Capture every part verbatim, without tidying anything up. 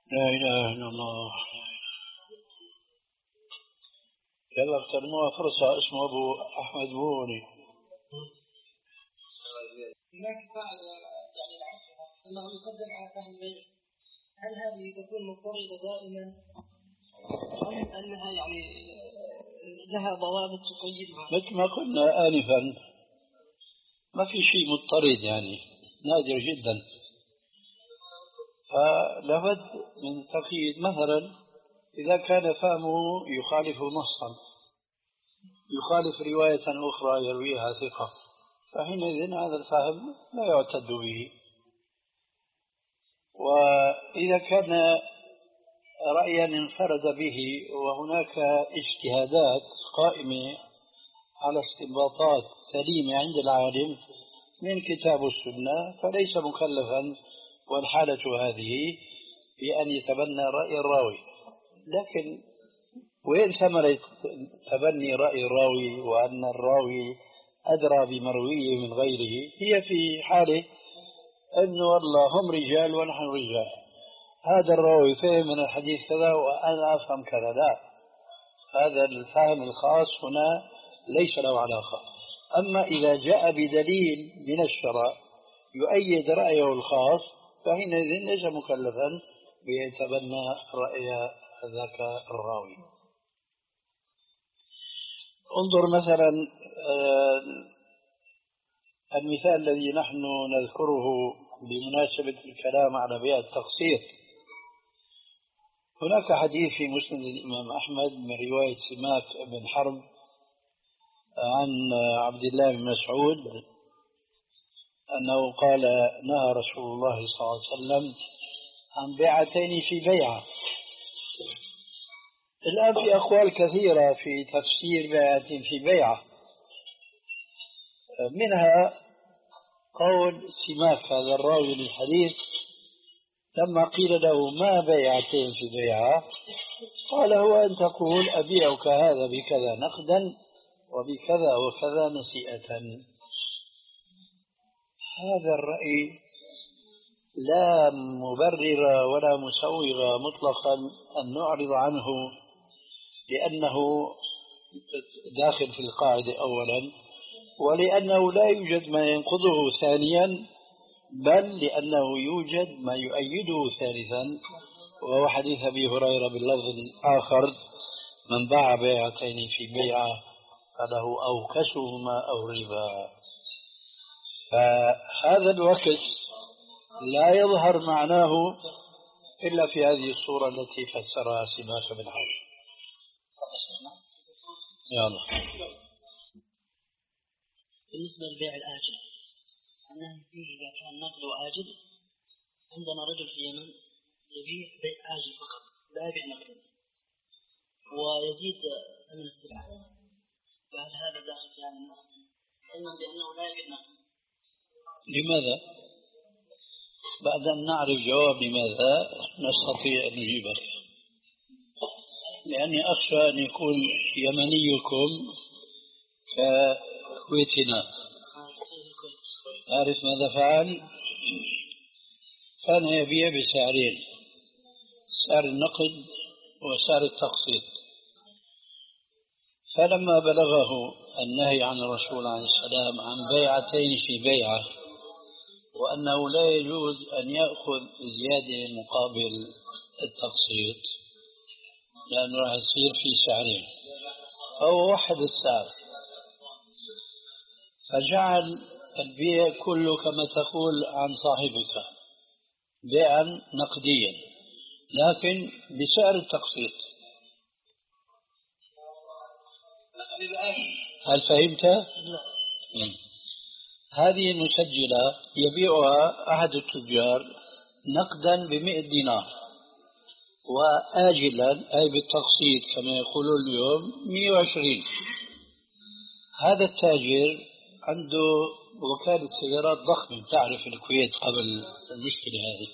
لا إله إلا الله. يلا اغتنموها فرصة. اسمه أبو أحمد بوني. هناك بعض يعني العصر أنه يقدم على فهم البيع، هل هذه تكون مضطردة دائما أم أنها يعني لها ضوابط تقيدها؟ مثل ما قلنا آنفا، ما في شيء مضطرد، يعني نادر جدا. فلابد من تقييد. مثلا إذا كان فهمه يخالف نصا، يخالف رواية أخرى يرويها ثقة، فحينئذ هذا الفهم لا يعتد به. وإذا كان رأيا انفرد به وهناك اجتهادات قائمة على استنباطات سليمة عند العالم من كتاب السنة، فليس مكلفا والحالة هذه بأن يتبنى رأي الراوي. لكن وين ثمرة تبني رأي الراوي وأن الراوي أدرى بمرويه من غيره؟ هي في حالة أنه والله هم رجال ونحن رجال، هذا الراوي فهم من الحديث كذا وأنا أفهم كذا. لا، هذا الفهم الخاص هنا ليس له علاقة. أما إذا جاء بدليل من الشرع يؤيد رأيه الخاص، فحينئذ ليس مكلفا بيتبنى رأي ذاك الراوي. انظر مثلا المثال الذي نحن نذكره بمناسبة الكلام على بيع التقسيط. هناك حديث في مسند الإمام أحمد من رواية سماك بن حرب عن عبد الله بن مسعود أنه قال: نهى رسول الله صلى الله عليه وسلم عن بيعتين في بيعة. الآن في أقوال كثيرة في تفسير بيعتين في بيعة، منها قول سماك هذا الراوي للحديث لما قيل له: ما بيعتين في بيعة؟ قال: هو أن تقول أبيعك هذا بكذا نقدا وبكذا وكذا نسيئة. هذا الرأي لا مبرر ولا مسوغ مطلقا أن نعرض عنه، لأنه داخل في القاعدة أولا، ولأنه لا يوجد ما ينقضه ثانيا، بل لأنه يوجد ما يؤيده ثالثا، وهو حديث أبي هريرة باللفظ الآخر: من باع بيعتين في بيعة فله أوكسهما أو ربا. فهذا الوكس لا يظهر معناه إلا في هذه الصورة التي فسرها سماك بن حرب. يلا. بالنسبة للبيع الآجل، النهي فيه إذا كان نقد آجل. عندنا رجل في اليمن يبيع بيع آجل فقط، لا يبيع نقدا، ويزيد ثمن السلعة، فهل هذا داخل في هذا النص؟ علما بأنه لا يبيع نقدا. لماذا؟ بعد أن نعرف جواب لماذا نستطيع أن نجيبه، لأني أخشى أن يكون يمنيكم كويتنا. أعرف ماذا فعل؟ كان يبيع بسعرين: سعر النقد وسعر التقسيط. فلما بلغه النهي عن الرسول عليه السلام عن بيعتين في بيعة، وأنه لا يجوز أن يأخذ زيادة مقابل التقسيط لأنه راح يصير في سعرين، فهو وحد السعر، فجعل البيع كله كما تقول عن صاحبك بيعا نقديا لكن بسعر التقسيط. هل فهمت؟ لا. هذه المسجلة يبيعها أحد التجار نقدا بمئة دينار، وآجلا أي بالتقسيط كما يقولون اليوم مئة وعشرين. هذا التاجر عنده وكالة سيارات ضخمة، تعرف الكويت قبل المشكلة هذه،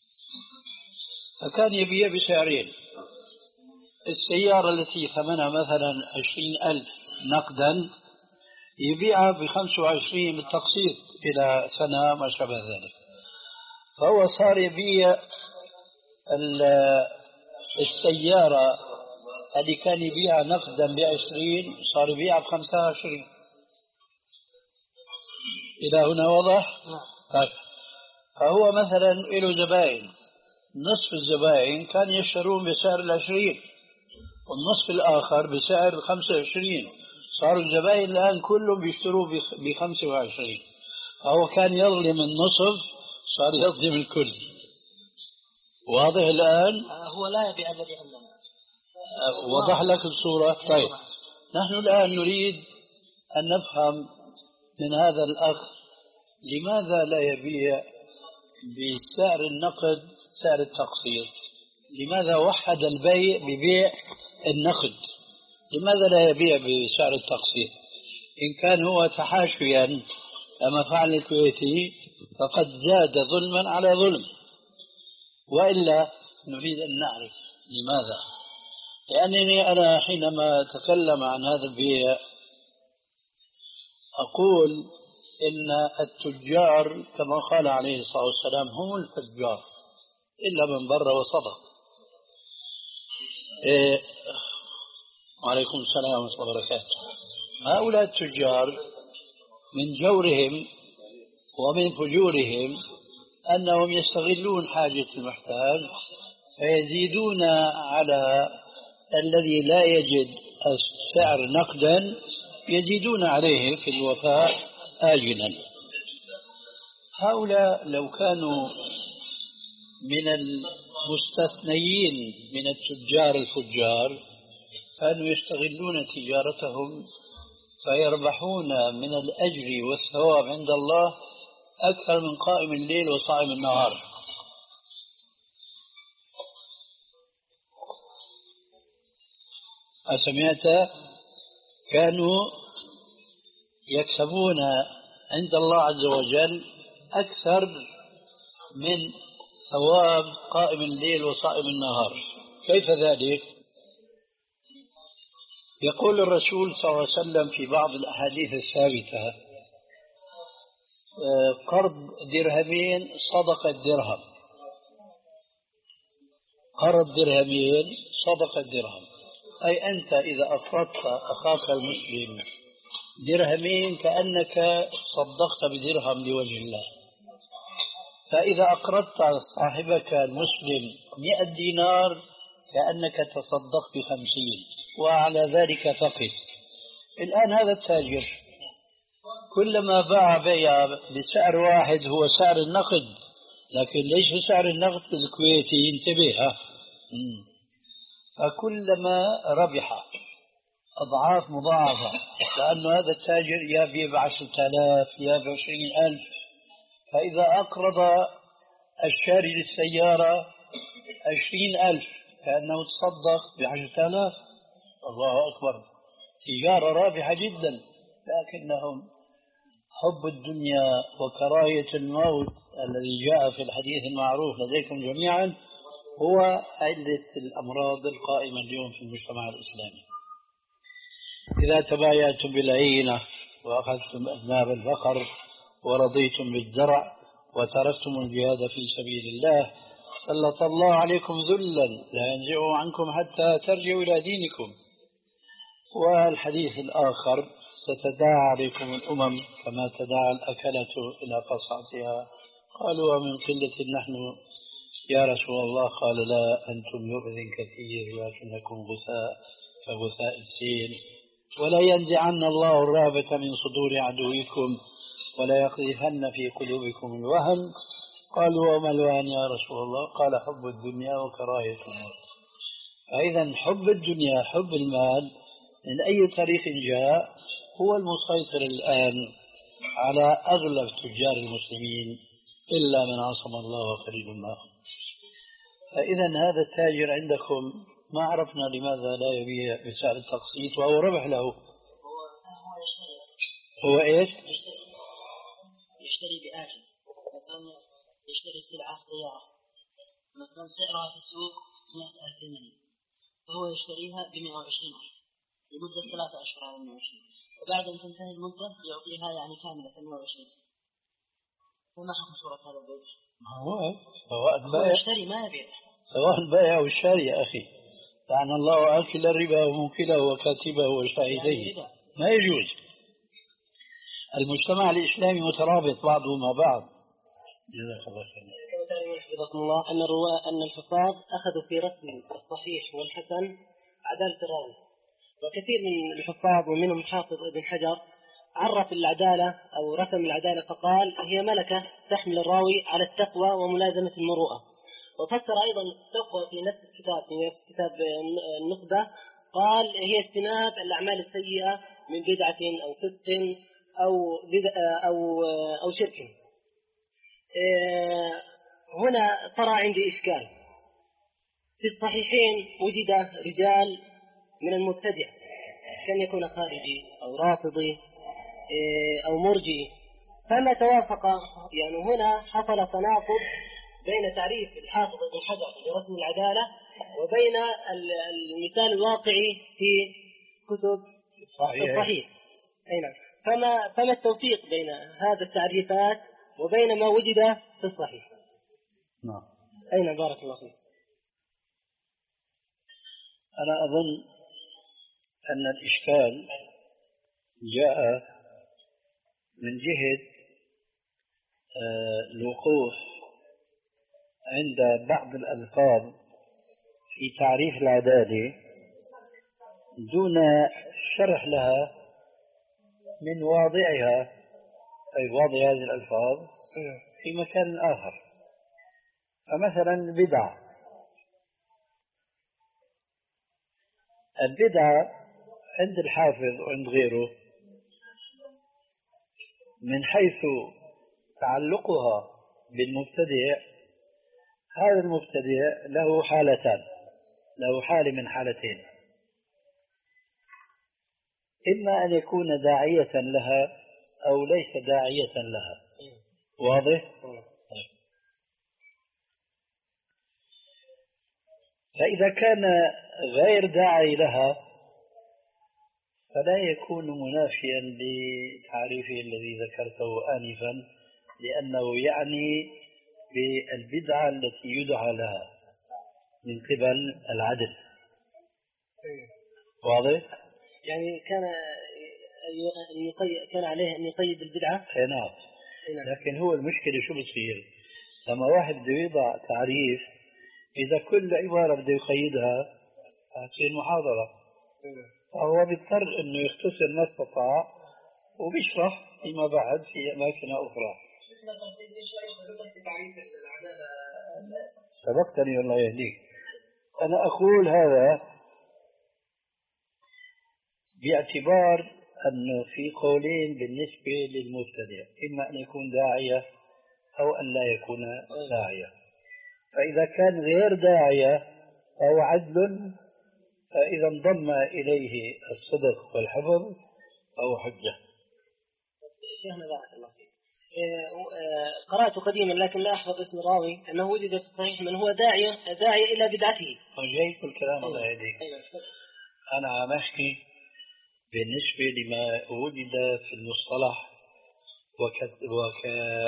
فكان يبيع بسعرين: السيارة التي ثمنها مثلا عشرين ألف نقدا يبيعها بخمس وعشرين بالتقسيط إلى سنة ما شابه ذلك. فهو صار يبيع السيارة اللي كان يبيعها نقدا بعشرين صار يبيعها بخمسة وعشرين. إلى هنا واضح؟ طيب. فهو مثلا له زبائن، نصف الزبائن كان يشترون بسعر العشرين والنصف الآخر بسعر خمسة وعشرين، صاروا الزبائن الآن كلهم بيشتروا بخمسة وعشرين، فهو كان يظلم النصف صار يظلم الكل. واضح الآن؟ هو لا يبيع الذي عندنا. وضح لك الصورة. طيب نحن الآن نريد أن نفهم من هذا الأخ لماذا لا يبيع بسعر النقد سعر التقسيط؟ لماذا وحد البيع ببيع النقد؟ لماذا لا يبيع بسعر التقسيط؟ إن كان هو تحاشيا كما فعل الكويتي فقد زاد ظلما على ظلم، وإلا نريد أن نعرف لماذا. لأنني أنا حينما أتكلم عن هذا البيع أقول إن التجار كما قال عليه الصلاة والسلام هم الفجار إلا من بر وصدق. إيه وعليكم السلام ورحمة الله وبركاته. هؤلاء التجار من جورهم ومن فجورهم أنهم يستغلون حاجة المحتاج فيزيدون على الذي لا يجد السعر نقدا، يزيدون عليه في الوفاء آجلا. هؤلاء لو كانوا من المستثنيين من التجار الفجار كانوا يستغلون تجارتهم فيربحون من الأجر والثواب عند الله أكثر من قائم الليل وصائم النهار. أسمعت؟ كانوا يكسبون عند الله عز وجل أكثر من ثواب قائم الليل وصائم النهار. كيف ذلك؟ يقول الرسول صلى الله عليه وسلم في بعض الأحاديث الثابتة قرض درهمين صدقة درهم، قرض درهمين صدقة درهم، أي أنت إذا أقرضت أخاك المسلم درهمين كأنك صدقت بدرهم لوجه الله، فإذا أقرضت صاحبك المسلم مئة دينار كأنك تصدقت بخمسين، وعلى ذلك فقس. الآن هذا التاجر كلما باع بيع بسعر واحد هو سعر النقد، لكن ليش سعر النقد الكويتي؟ انتبه، فكلما ربح أضعاف مضاعفة، لأن هذا التاجر يبيع بعشرة آلاف يا بعشرين ألف، فإذا أقرض الشاري للسيارة عشرين ألف كأنه تصدق بعشرة آلاف. الله أكبر، تجارة رابحة جدا. لكنهم حب الدنيا وكراهية الموت الذي جاء في الحديث المعروف لديكم جميعا هو علة الأمراض القائمة اليوم في المجتمع الإسلامي. إذا تبايعتم بالعينة وأخذتم أذناب البقر ورضيتم بالزرع وتركتم الجهاد في سبيل الله سلط الله عليكم ذلا لا ينزعه عنكم حتى ترجعوا إلى دينكم. والحديث الآخر ستداعى عليكم الأمم كما تداعى الأكلة إلى قصعتها. قالوا ومن قلة نحن يا رسول الله؟ قال لا، أنتم يؤذن كثير ولكنكم غثاء كغثاء السيل، ولا ينزعن الله الرهبة من صدور عدوكم ولا يقذفن في قلوبكم الوهن. قالوا وما الوهن يا رسول الله؟ قال حب الدنيا وكراهية الموت. فإذا حب الدنيا حب المال من أي طريق جاء هو المسيطر الآن على أغلب تجار المسلمين إلا من عصم الله وقريب معهم. فإذا هذا التاجر عندكم ما عرفنا لماذا لا يبيع بسعر التقسيط وهو ربح له. هو يشتري هو إيش؟ يشتري بآجل، مثلا يشتري سلعة سيارة مثلا سعرها في السوق مئة ألف جنيه، فهو يشتريها بمئة وعشرين ألف لمدة ثلاثة أشهر على مئة وعشرين، وبعد أن تنتهي المدة يعطيها يعني كاملة مئة وعشرين. فما حكم صورة هذا البيع؟ هو هو يشتري ما يبيع. سواء بائع أو شاري يا أخي. لعن الله آكل الربا وموكله وكاتبه وشاهديه. ما يجوز. المجتمع الإسلامي مترابط بعضه مع بعض. جزاك الله خير. حفظكم الله أن الرواة أن الحفاظ أخذوا في رسم الصحيح والحسن عدالة الراوي، وكثير من الحفاظ ومنهم حافظ ابن حجر عرف العدالة أو رسم العدالة فقال هي ملكة تحمل الراوي على التقوى وملازمة المروءة. وفسر أيضا التقوى في نفس الكتاب في نفس كتاب النخبة، قال هي اجتناب الأعمال السيئة من بدعة أو فسق أو أو أو شرك. هنا طرأ عندي إشكال. في الصحيحين وجد رجال من المبتدع كان يكون خارجي أو رافضي أو مرجي، فما توافق. يعني هنا حصل تناقض بين تعريف الحافظ ابن حجر برسم العدالة وبين المثال الواقعي في كتب الصحيح. أين فما فما التوفيق بين هذا التعريفات وبين ما وجد في الصحيح؟ نعم. أين بارك الله فيك. أنا أظن أن الإشكال جاء من جهة الوقوف عند بعض الألفاظ في تعريف العدالة دون شرح لها من واضعها، أي واضع هذه الألفاظ في مكان آخر. فمثلا البدعة البدعة عند الحافظ وعند غيره من حيث تعلقها بالمبتدع، هذا المبتدع له حالتان، له حالة من حالتين: إما أن يكون داعية لها أو ليس داعية لها. واضح؟ فإذا كان غير داعي لها فلا يكون منافيا لتعريفه الذي ذكرته آنفا، لأنه يعني بالبدعة التي يدعى لها من قبل العدل. واضح؟ يعني كان كان عليه أن يقيد البدعة. نعم. لكن هو المشكلة شو بتصير لما واحد بده يضع تعريف، إذا كل عبارة بده يقيدها هتصير محاضرة، فهو بيضطر إنه يختصر ما استطاع وبيشرح فيما بعد في أماكن أخرى. سبقتني الله يهديك. أنا أقول هذا باعتبار أنه في قولين بالنسبة للمبتدع: إما أن يكون داعية أو أن لا يكون داعية. فإذا كان غير داعية أو عدل، فإذا انضم إليه الصدق والحفظ فهو حجة. شيخنا بارك الله فيك، قرأت قديما لكن لا أحفظ اسم الراوي أنه وجد في الصحيح من هو داعية داعية إلى بدعته. جيد الكلام. الله يهديك. أنا عم أحكي بالنسبة لما وجد في المصطلح وك...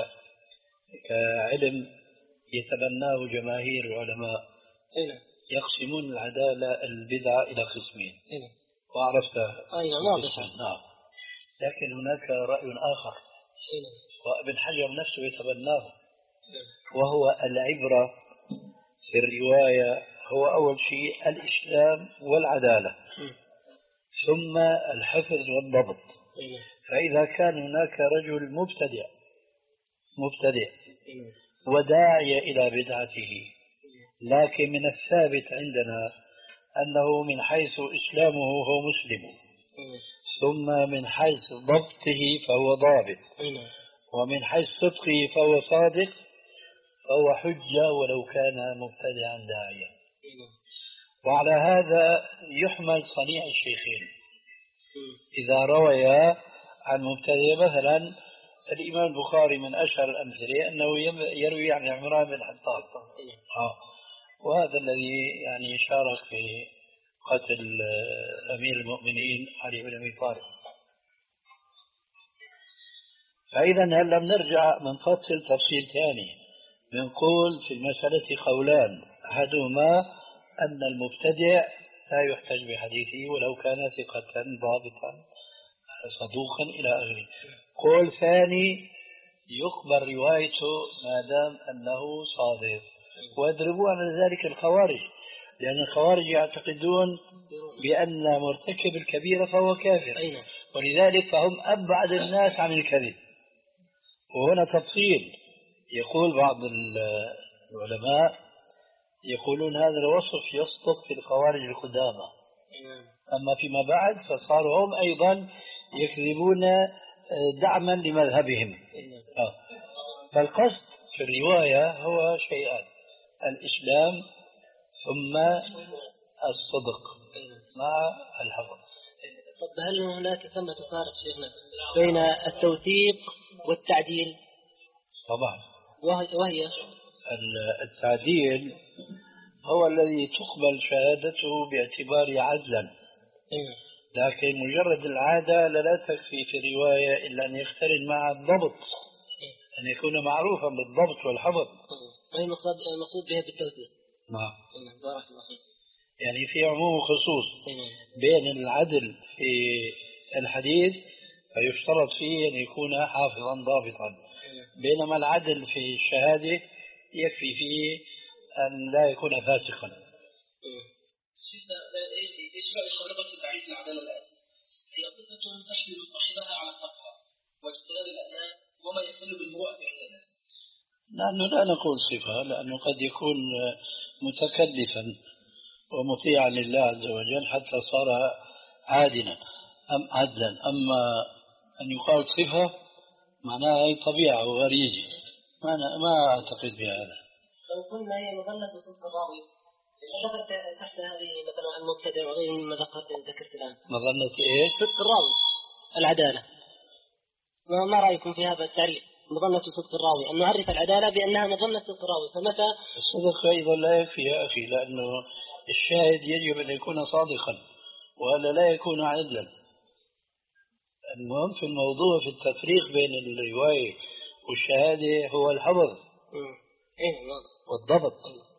كعلم يتبناه جماهير العلماء. يقسمون العدالة البدعة إلى قسمين، وعرفتها. نعم. لكن هناك رأي آخر وابن حجر نفسه يتبناه، وهو العبرة في الرواية هو أول شيء الإسلام والعدالة، ثم الحفظ والضبط. فإذا كان هناك رجل مبتدع مبتدع وداعي إلى بدعته، لكن من الثابت عندنا أنه من حيث إسلامه هو مسلم، ثم من حيث ضبطه فهو ضابط، ومن حيث صدقه فهو صادق، فهو حجة ولو كان مبتدعا داعيا. وعلى هذا يحمل صنيع الشيخين إذا رويا عن مبتدع. مثلا الإمام البخاري من أشهر الأمثلة أنه يروي عن عمران بن حطاب، وهذا الذي يعني شارك في قتل أمير المؤمنين علي بن أبي طالب. فإذا هلا بنرجع بنفصل تفصيل ثاني، بنقول في المسألة قولان: أحدهما أن المبتدع لا يحتج بحديثه ولو كان ثقة ضابطا صدوقا إلى آخره. قول ثاني يقبل روايته ما دام أنه صادق، ويضربون على ذلك الخوارج، لأن الخوارج يعتقدون بأن مرتكب الكبيرة فهو كافر، ولذلك فهم أبعد الناس عن الكذب. وهنا تفصيل، يقول بعض العلماء يقولون هذا الوصف يصدق في الخوارج القدامى، أما فيما بعد فصاروا هم أيضا يكذبون دعما لمذهبهم. آه. فالقصد في الرواية هو شيئان: الإسلام ثم الصدق مع الحفظ. طب هل هناك ثمة فارق شيخنا بين التوثيق والتعديل؟ طبعا. وهي التعديل هو الذي تقبل شهادته باعتبار عدلا، لكن مجرد العادة لا تكفي في الرواية إلا أن يقترن مع الضبط، أن يكون معروفا بالضبط والحفظ. أي المقصود به بالتوثيق. نعم. بارك الله فيك. يعني في عموم وخصوص بين العدل في الحديث فيشترط فيه أن يكون حافظا ضابطا، بينما العدل في الشهادة يكفي فيه أن لا يكون فاسقا. شفنا ايش رايك حضرتك في تعريف العداله الان؟ هي صفه تحمل صاحبها على التقوى واجتناب الانام وما يحل بالمروءه عند الناس. نحن لا نقول صفه، لانه قد يكون متكلفا ومطيعا لله عز وجل حتى صار عادلا ام عدلا، اما ان يقال صفه معناها هي طبيعه وغريزه، ما ما اعتقد بهذا. لو قلنا هي مظنه صدق الراوي دخلت تحت هذه مثلا المبتدع وغيره مما ذكرت الآن. مظنة إيش؟ صدق الراوي، العدالة. ما رأيكم في هذا التعريف؟ مظنة صدق الراوي، أن نعرف العدالة بأنها مظنة صدق الراوي، فمتى الصدق أيضا لا يكفي يا أخي، لأنه الشاهد يجب أن يكون صادقا ولا لا يكون عدلا. المهم في الموضوع في التفريق بين الرواية والشهادة هو الحفظ والضبط،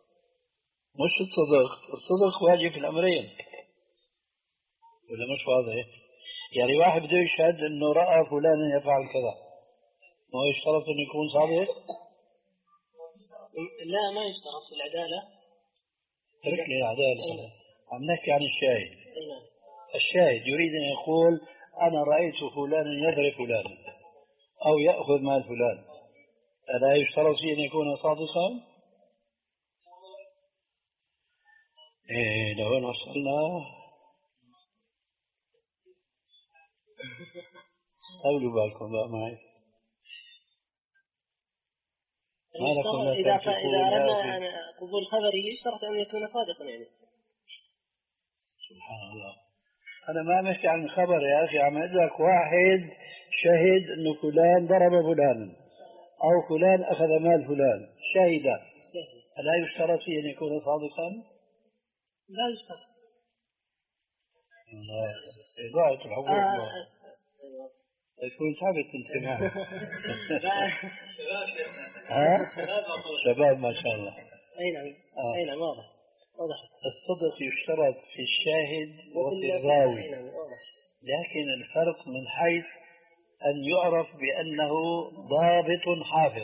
مش الصدق. الصدق واجب في الأمرين، ولا مش واضح؟ يعني واحد بده يشهد إنه رأى فلانا يفعل كذا، ما يشترط إنه يكون صادق؟ لا، ما يشترط في العدالة. ترك لي العدالة، عم نحكي عن الشاهد. الشاهد يريد أن يقول أنا رأيت فلانا يضرب فلانا أو يأخذ مال فلان، ألا يشترط فيه أن يكون صادقا؟ إيه لو وصلنا قولوا بالكم بقى معي. إذا إذا أردنا قبول خبره يشترط أن يكون صادقا يعني. سبحان الله، أنا ما مشي عن خبر يا أخي، عم أقول لك واحد شهد إنه فلان ضرب فلانا أو فلان أخذ مال فلان، شهد، ألا يشترط فيه أن يكون صادقا؟ لا يشترط. الله إضاعة الحقوق. الله يكون ثابت انتباه. ها؟ شباب ما شاء الله. أي نعم. آه. أي نعم واضح. واضح. الصدق يشترط في الشاهد وفي الراوي، لكن الفرق من حيث أن يعرف بأنه ضابط حافظ،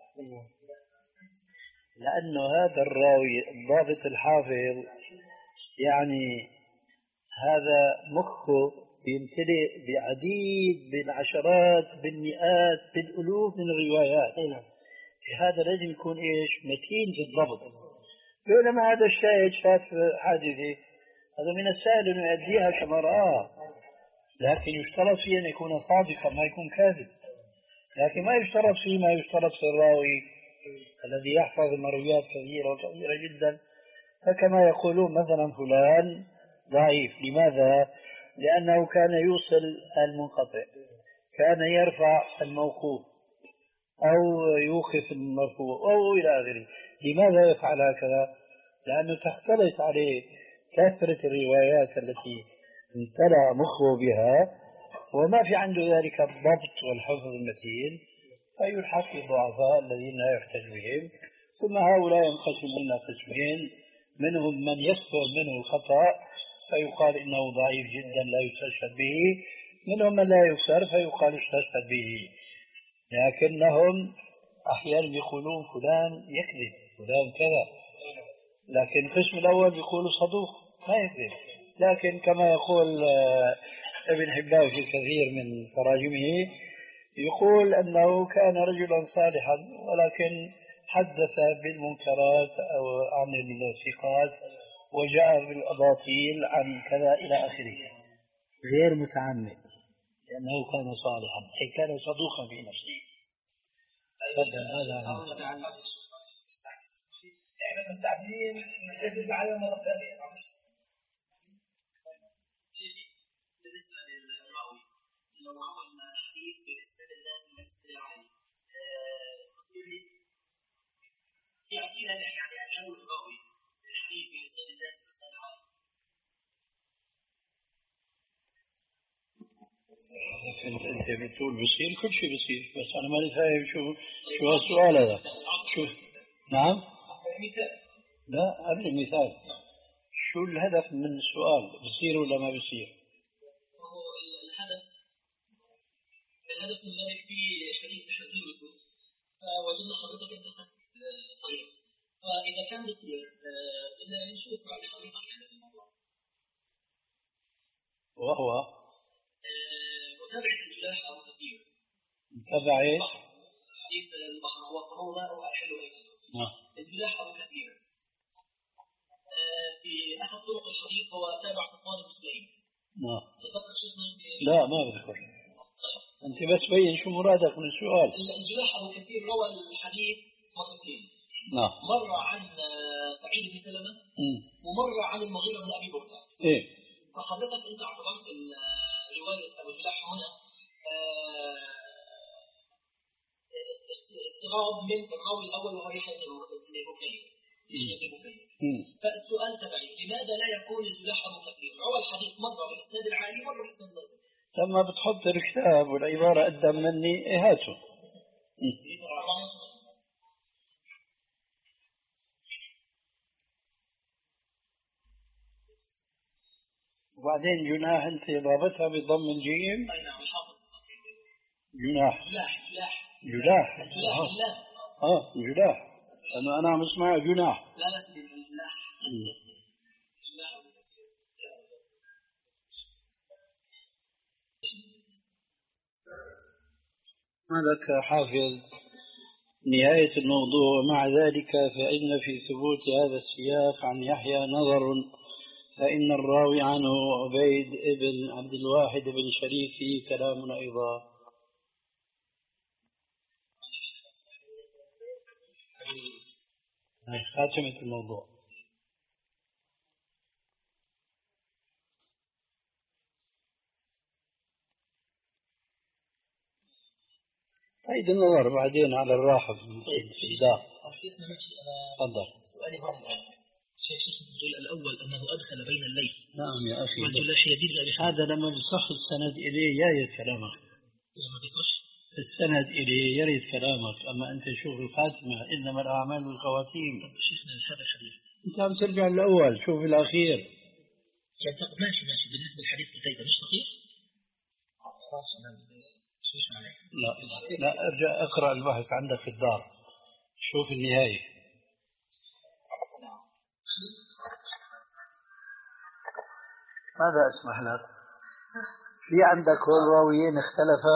لأنه هذا الراوي الضابط الحافظ يعني هذا مخه يمتلئ بعديد بالعشرات بالمئات بالألوف من الروايات. هذا لازم يكون إيش؟ متين في الضبط. بينما هذا الشاهد شاف حادثة، هذا من السهل أن يؤديها كما رآه، لكن يشترط فيه أن يكون صادقا ما يكون كاذب. لكن ما يشترط فيه ما يشترط في الراوي الذي يحفظ المرويات كثيرة وكثيرة جدا. فكما يقولون مثلا فلان ضعيف، لماذا؟ لأنه كان يوصل المنقطع، كان يرفع الموقوف أو يوقف المرفوع أو إلى آخره. لماذا يفعل هكذا؟ لأنه تختلط عليه كثرة الروايات التي امتلأ مخه بها وما في عنده ذلك الضبط والحفظ المتين، فيلحق بالضعفاء الذين لا يحتج بهم ثم هؤلاء ينقسمون إلى قسمين، منهم من يكثر منه الخطأ فيقال إنه ضعيف جدا لا يستشهد به، منهم من لا يكثر فيقال يستشهد به، لكنهم أحيانا يقولون فلان يكذب فلان كذا، لكن القسم الأول يقول صدوق ما يكذب. لكن كما يقول ابن حبان في كثير من تراجمه يقول أنه كان رجلا صالحا ولكن حدث بالمنكرات أو عن الثقات وجاء بالأباطيل عن كذا إلى آخره غير متعمد، لأنه كان صالحا أي كان صدوقا في نفسه. هذا احنا مستعجلين نشدد على المرة الثانية. بالنسبة للراوي لو روى الحديث بالإسناد اللازم والإسناد العالي يعطينا يعني أنه الراوي الحديث بالإسناد اللازم والإسناد العالي. أنت بتقول بصير كل شيء بصير، بس أنا ماني فاهم شو شو هالسؤال هذا. شو نعم؟ لا قبل المثال شو الهدف من السؤال؟ بصير ولا ما بصير؟ هو الهدف الهدف من ذلك في حديث تحذير الوجود، فوجدنا حضرتك انت طيب، فاذا كان بصير بدنا نشوف راي حضرتك في هذا الموضوع. وهو متابعة الجلاح ابو كثير. متابعة ايش؟ حديث البحر هو الطهور ماء واحل ميته. نعم. الجلاح ابو كثير في احد طرق الحديث هو تابع صفوان بن سليم. نعم. تذكر شيخنا؟ لا ما بذكر. انت بس بين شو مرادك من السؤال. الجلاح ابو كثير روى الحديث مرتين. نعم. مرة عن سعيد بن سلمة ومرة عن المغيرة بن ابي بكر. ايه. فحضرتك انت اعتبرت رواية ابو جلاح هنا استغراب من الراوي الاول وهو يحيى بن بكير. فالسؤال تبعي لماذا لا يكون الجلاح ابو كثير روى الحديث مرة بالاسناد العالي مرة بالاسناد النازل؟ لما بتحط الكتاب والعبارة قدام مني إيه هاته. وبعدين جناح انت ضابطها بضم الجيم. اي نعم حافظ. جناح. جلاح جلاح جلاح. جلاح اه جلاح. أنا أنا عم اسمع جناح. لا لا سيدي جلاح. هذا حافظ نهاية الموضوع. مع ذلك فإن في ثبوت هذا السياق عن يحيى نظر، فإن الراوي عنه عبيد ابن عبد الواحد بن شريك فيه كلام أيضا. خاتمة الموضوع. عيد النظر بعدين على الراحة في الإبداع. شيخنا ماشي أنا تفضل. سؤالي هون شيخ شيخ الدول الأول أنه أدخل بين الليل. نعم يا أخي. والجلاح يزيد الأبي هذا لما بيصح السند إليه يا ريت كلامك. لما بيصح السند إليه يا ريت كلامك، أما أنت شوف الخاتمة إنما الأعمال بالخواتيم. شيخنا هذا الحديث أنت عم ترجع الأول شوف الأخير. يعني ماشي ماشي بالنسبة للحديث قتيبة مش صحيح؟ لا لا ارجع اقرأ البحث عندك في الدار شوف النهاية. ماذا اسمح لك؟ في عندك راويين اختلفا.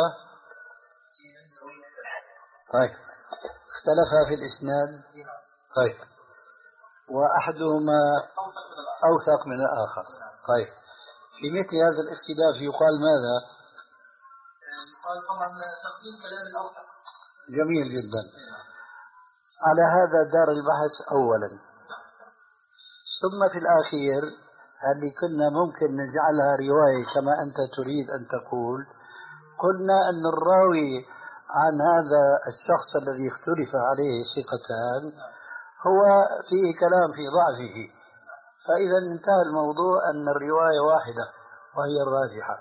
طيب اختلفا في الإسناد. طيب وأحدهما أوثق من الآخر. طيب في مثل هذا الاختلاف يقال ماذا؟ قال طبعا تقديم كلام الأوثق. جميل جدا. على هذا دار البحث أولا، ثم في الأخير هل كنا ممكن نجعلها رواية كما أنت تريد أن تقول؟ قلنا أن الراوي عن هذا الشخص الذي اختلف عليه ثقتان هو فيه كلام في ضعفه، فإذا انتهى الموضوع أن الرواية واحدة وهي الراجحة.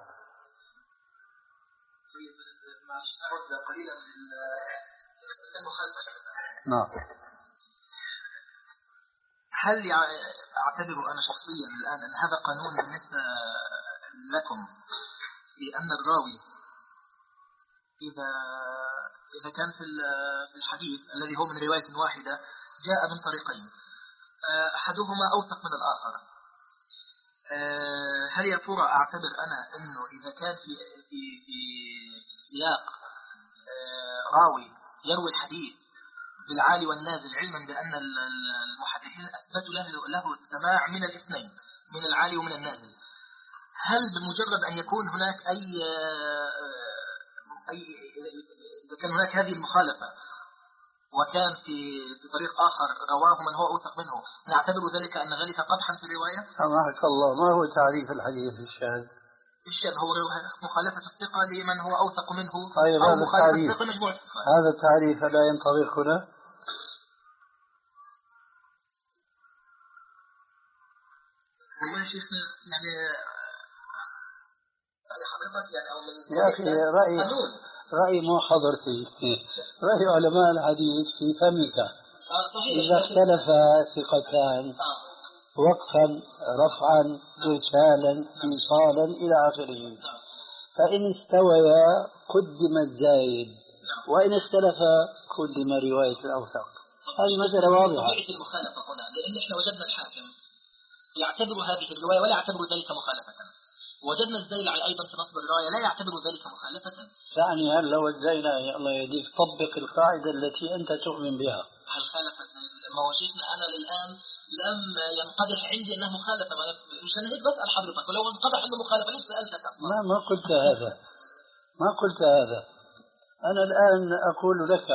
قليلا من المخالفة. نعم. هل أعتبر أنا شخصيا الآن أن هذا قانون بالنسبة لكم في أن الراوي إذا إذا كان في الحديث الذي هو من رواية واحدة جاء من طريقين أحدهما أوثق من الآخر، هل يا ترى أعتبر أنا أنه إذا كان في في في سياق راوي يروي الحديث بالعالي والنازل علما بأن المحدثين أثبتوا له له السماع من الاثنين من العالي ومن النازل، هل بمجرد أن يكون هناك أي أي إذا كان هناك هذه المخالفة وكان في في طريق آخر رواه من هو أوثق منه نعتبر ذلك أن ذلك قدحا في الرواية؟ سمحك الله، ما هو تعريف الحديث الشاذ؟ الشاذ هو مخالفة الثقة لمن هو أوثق منه طيب أو هذا مخالفة التعريف الثقة مجموعة الثقة. هذا التعريف لا ينطبق هنا؟ والله يا شيخنا يعني حضرتك يعني أو من يا أخي رأي رأي مو حضرتي رأي علماء الحديث في فمك. إذا اختلف ثقتان وقفا رفعا إرسالا إيصالا إلى آخره، فإن استويا قدم الزايد وإن اختلف قدم رواية الأوثق. هذه مسألة واضحة. طبيعة المخالفة هنا لأن إحنا وجدنا الحاكم يعتبر هذه الرواية ولا يعتبر ذلك مخالفة، وجدنا الزيلعي أيضا في نصب الرواية لا يعتبر ذلك مخالفة. يعني هل لو الزيلعي الله يهديك طبق القاعدة التي أنت تؤمن بها؟ هل خالف ما وجدنا أنا الآن لم ينقدح عندي أنه مخالفة، مشان هيك بسأل حضرتك ولو انقدح أنه مخالفة ليش سألتك أصلا؟ ما ما قلت هذا ما قلت هذا أنا الآن أقول لك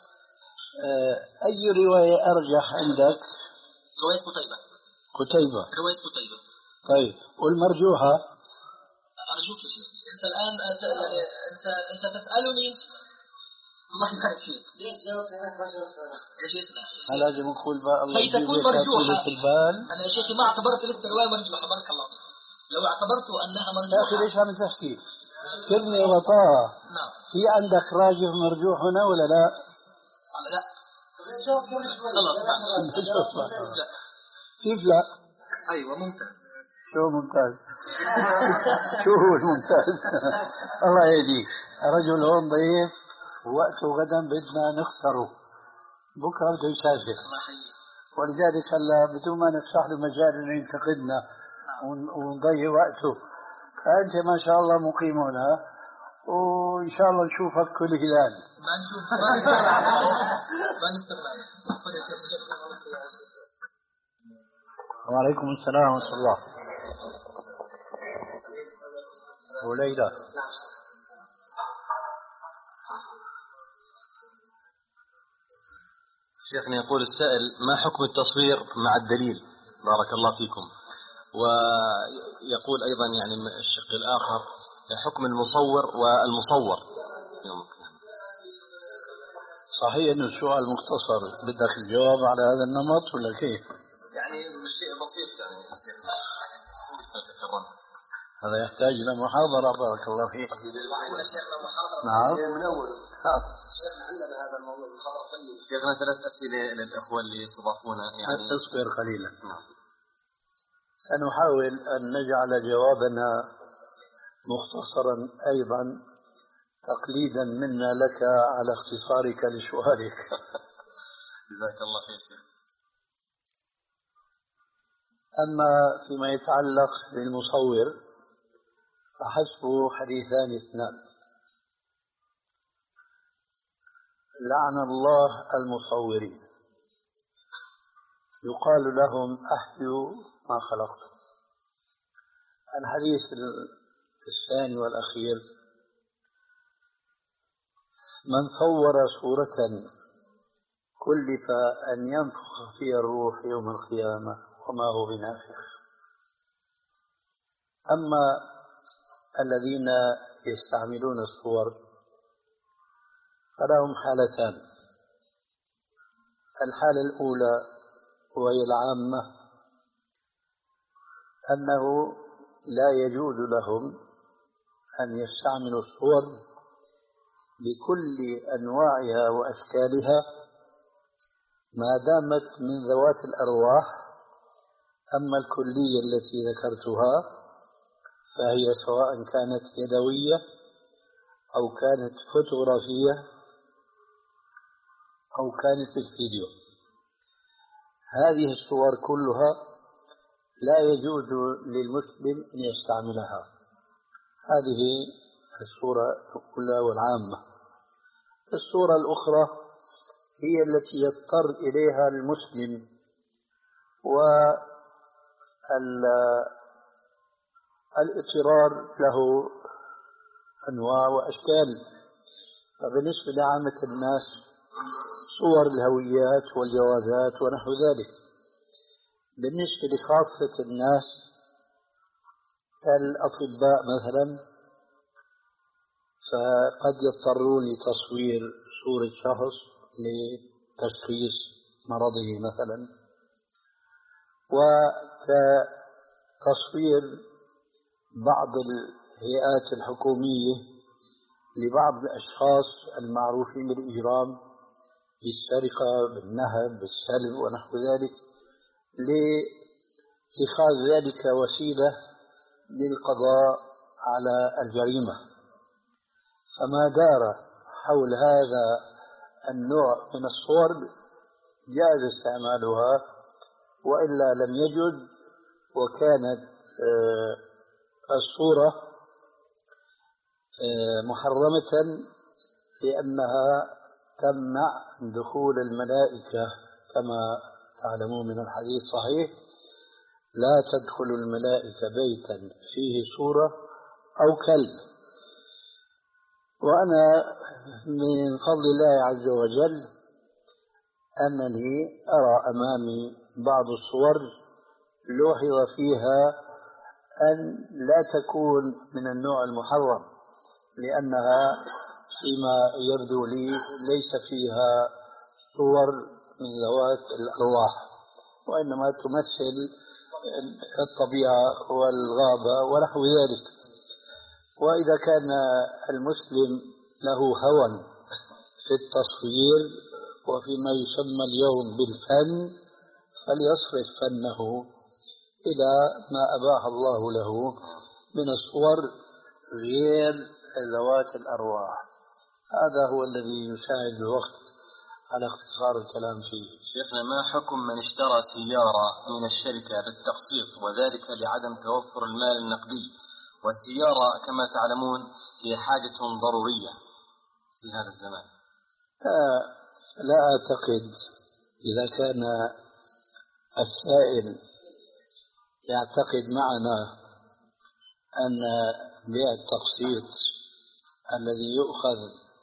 أي رواية أرجح عندك؟ رواية قتيبة. قتيبة رواية قتيبة. طيب والمرجوحة؟ أرجوك يا شيخ أنت الآن أنت أنت, أنت تسألني الله يبارك فيك. يا شيخنا هل لازم نقول بقى الله كي تكون مرجوحة في البال؟ أنا يا شيخي ما اعتبرت لسه رواية مرجوحة بارك الله فيك. لو اعتبرت أنها مرجوحة يا أخي ليش عم تحكي؟ كلمة وطاعة. نعم. في عندك راجح مرجوح هنا ولا لا؟ لا. خلاص. كيف لا؟ أيوة ممتاز. شو ممتاز؟ شو هو الممتاز؟ الله يهديك، رجل هون ضيف ووقته غدا بدنا نخسره، بكره بده يسافر، ولذلك هلا بدون ما نفتح له مجال انه ينتقدنا ونضيع وقته، فانت ما شاء الله مقيم هنا وان شاء الله نشوفك كل هلال. ما نشوف ما نستغرب. وعليكم السلام ورحمة الله. وليلى. شيخنا يقول السائل ما حكم التصوير مع الدليل بارك الله فيكم، ويقول أيضا يعني الشق الآخر حكم المصور والمصور. صحيح أنه السؤال مختصر، بدك الجواب على هذا النمط ولا كيف؟ يعني شيء بسيط يعني هذا يحتاج إلى محاضرة بارك الله فيك. نعم من أول عندنا هذا الموضوع الخبر طيب. شيخنا ثلاث أسئلة للأخوة اللي استضافونا يعني تصبر قليلا. نعم. سنحاول أن نجعل جوابنا مختصرا أيضا تقليدا منا لك على اختصارك لسؤالك. جزاك الله خير شيخ. أما فيما يتعلق بالمصور فحسبه حديثان اثنان: لعن الله المصورين، يقال لهم أحيوا ما خلقتم. الحديث الثاني والأخير: من صور صورة كلف أن ينفخ فيها الروح يوم القيامة وما هو بنافخ. أما الذين يستعملون الصور فلهم حالتان: الحالة الأولى وهي العامة أنه لا يجوز لهم أن يستعملوا الصور بكل أنواعها وأشكالها ما دامت من ذوات الأرواح أما الكلية التي ذكرتها فهي سواء كانت يدوية أو كانت فوتوغرافية أو كانت بالفيديو، هذه الصور كلها لا يجوز للمسلم أن يستعملها. هذه الصورة الأولى والعامة. الصورة الأخرى هي التي يضطر إليها المسلم، والاضطرار له أنواع وأشكال. فبالنسبة لعامة الناس صور الهويات والجوازات ونحو ذلك. بالنسبة لخاصة الناس كالأطباء مثلا فقد يضطرون لتصوير صورة شخص لتشخيص مرضه مثلا، وكتصوير بعض الهيئات الحكومية لبعض الأشخاص المعروفين بالإجرام بالسرقة بالنهب بالسلب ونحو ذلك، لاتخاذ ذلك وسيلة للقضاء على الجريمة. فما دار حول هذا النوع من الصور جاز استعمالها، وإلا لم يجد. وكانت الصورة محرمة لأنها تمنع دخول الملائكة، كما تعلمون من الحديث صحيح: لا تدخل الملائكة بيتا فيه صورة أو كلب. وأنا من فضل الله عز وجل أنني أرى أمامي بعض الصور لوحظ فيها أن لا تكون من النوع المحرم، لأنها فيما يبدو لي ليس فيها صور من ذوات الأرواح، وإنما تمثل الطبيعة والغابة ونحو ذلك. وإذا كان المسلم له هوى في التصوير وفيما يسمى اليوم بالفن فليصرف فنه إلى ما أباح الله له من الصور غير ذوات الأرواح. هذا هو الذي يساعد الوقت على اختصار الكلام فيه. شيخنا، ما حكم من اشترى سيارة من الشركة بالتقسيط وذلك لعدم توفر المال النقدي، والسيارة كما تعلمون هي حاجة ضرورية في هذا الزمان؟ لا, لا أعتقد. إذا كان السائل يعتقد معنا أن بيع التقسيط الذي يؤخذ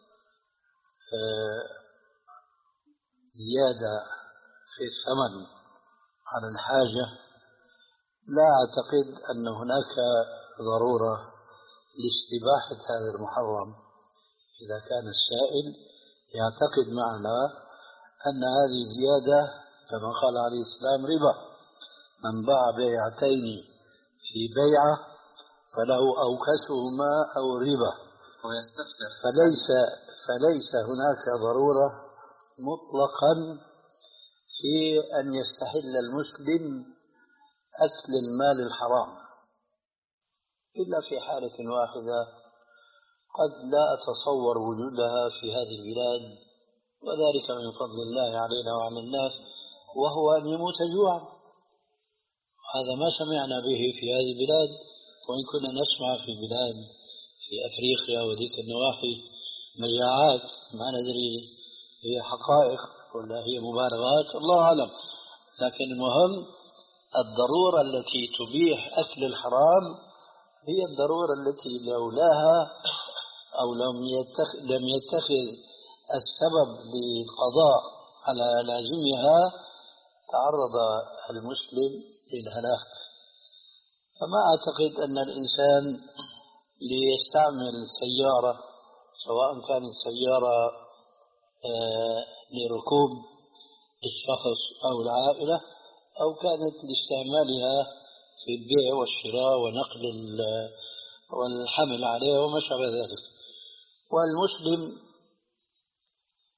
زيادة في الثمن على الحاجة، لا أعتقد أن هناك ضرورة لاستباحة هذا المحرم. إذا كان السائل يعتقد معنا أن هذه زيادة كما قال عليه السلام ربا، من باع بيعتين في بيعة فله أوكسهما أو ربا. فليس, فليس هناك ضرورة مطلقا في أن يستحل المسلم أكل المال الحرام، إلا في حالة واحدة قد لا أتصور وجودها في هذه البلاد، وذلك من فضل الله علينا وعلى الناس، وهو أن يموت جوعا. هذا ما سمعنا به في هذه البلاد، وإن كنا نسمع في بلاد في أفريقيا وذيك النواحي مجاعات ما ندري هي حقائق ولا هي مبالغات، الله أعلم. لكن المهم الضرورة التي تبيح أكل الحرام هي الضرورة التي لولاها أو لم يتخذ, لم يتخذ السبب للقضاء على لازمها تعرض المسلم للهلاك. فما أعتقد أن الإنسان ليستعمل سيارة، سواء كانت سيارة لركوب الشخص أو العائلة أو كانت لاستعمالها في البيع والشراء ونقل والحمل عليه وما شابه ذلك. والمسلم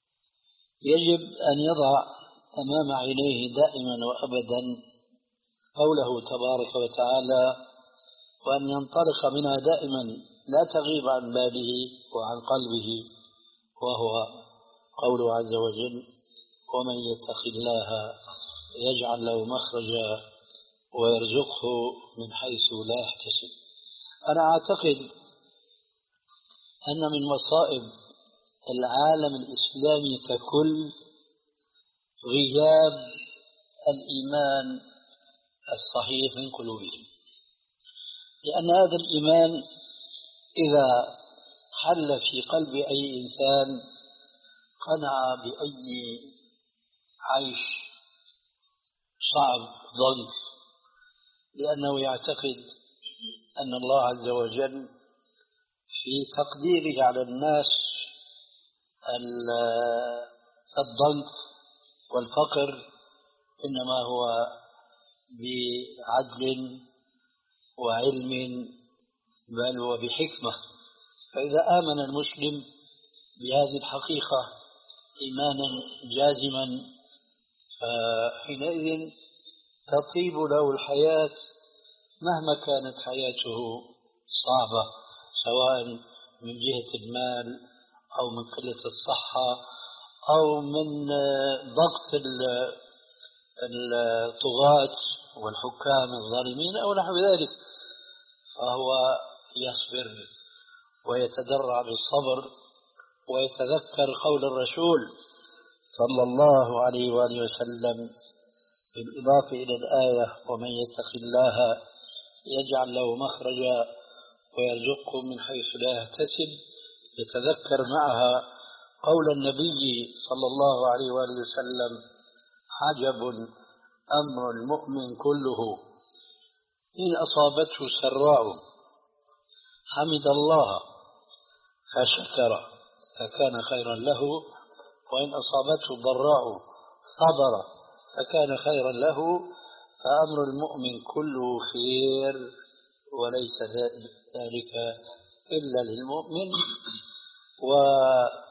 يجب أن يضع أمام عينيه دائما وأبدا قوله تبارك وتعالى: وأن ينطلق منها دائما لا تغيب عن باله وعن قلبه، وهو قوله عز وجل: ومن يتق الله يجعل له مخرجا ويرزقه من حيث لا يحتسب. أنا أعتقد أن من مصائب العالم الإسلامي ككل غياب الإيمان الصحيح من قلوبهم، لأن هذا الإيمان إذا حل في قلب أي إنسان قنع بأي عيش صعب ضنك، لأنه يعتقد أن الله عز وجل في تقديره على الناس الضنك والفقر إنما هو بعدل وعلم، بل وبحكمة. فإذا آمن المسلم بهذه الحقيقة إيمانا جازما فحينئذ تطيب له الحياة مهما كانت حياته صعبة، سواء من جهة المال أو من قلة الصحة أو من ضغط الطغاة والحكام الظالمين أو نحو ذلك، فهو يصبر ويتدرع بالصبر ويتذكر قول الرسول صلى الله عليه وآله وسلم بالإضافة إلى الآية: ومن يتق الله يجعل له مخرجا ويرزقه من حيث لا يحتسب، يتذكر معها قول النبي صلى الله عليه وآله وسلم: عجب أمر المؤمن كله، إن أصابته سراء حمد الله فشكر فكان خيرا له، وإن أصابته ضراء صبر فكان خيرا له، فأمر المؤمن كله خير وليس ذلك إلا للمؤمن. وبناء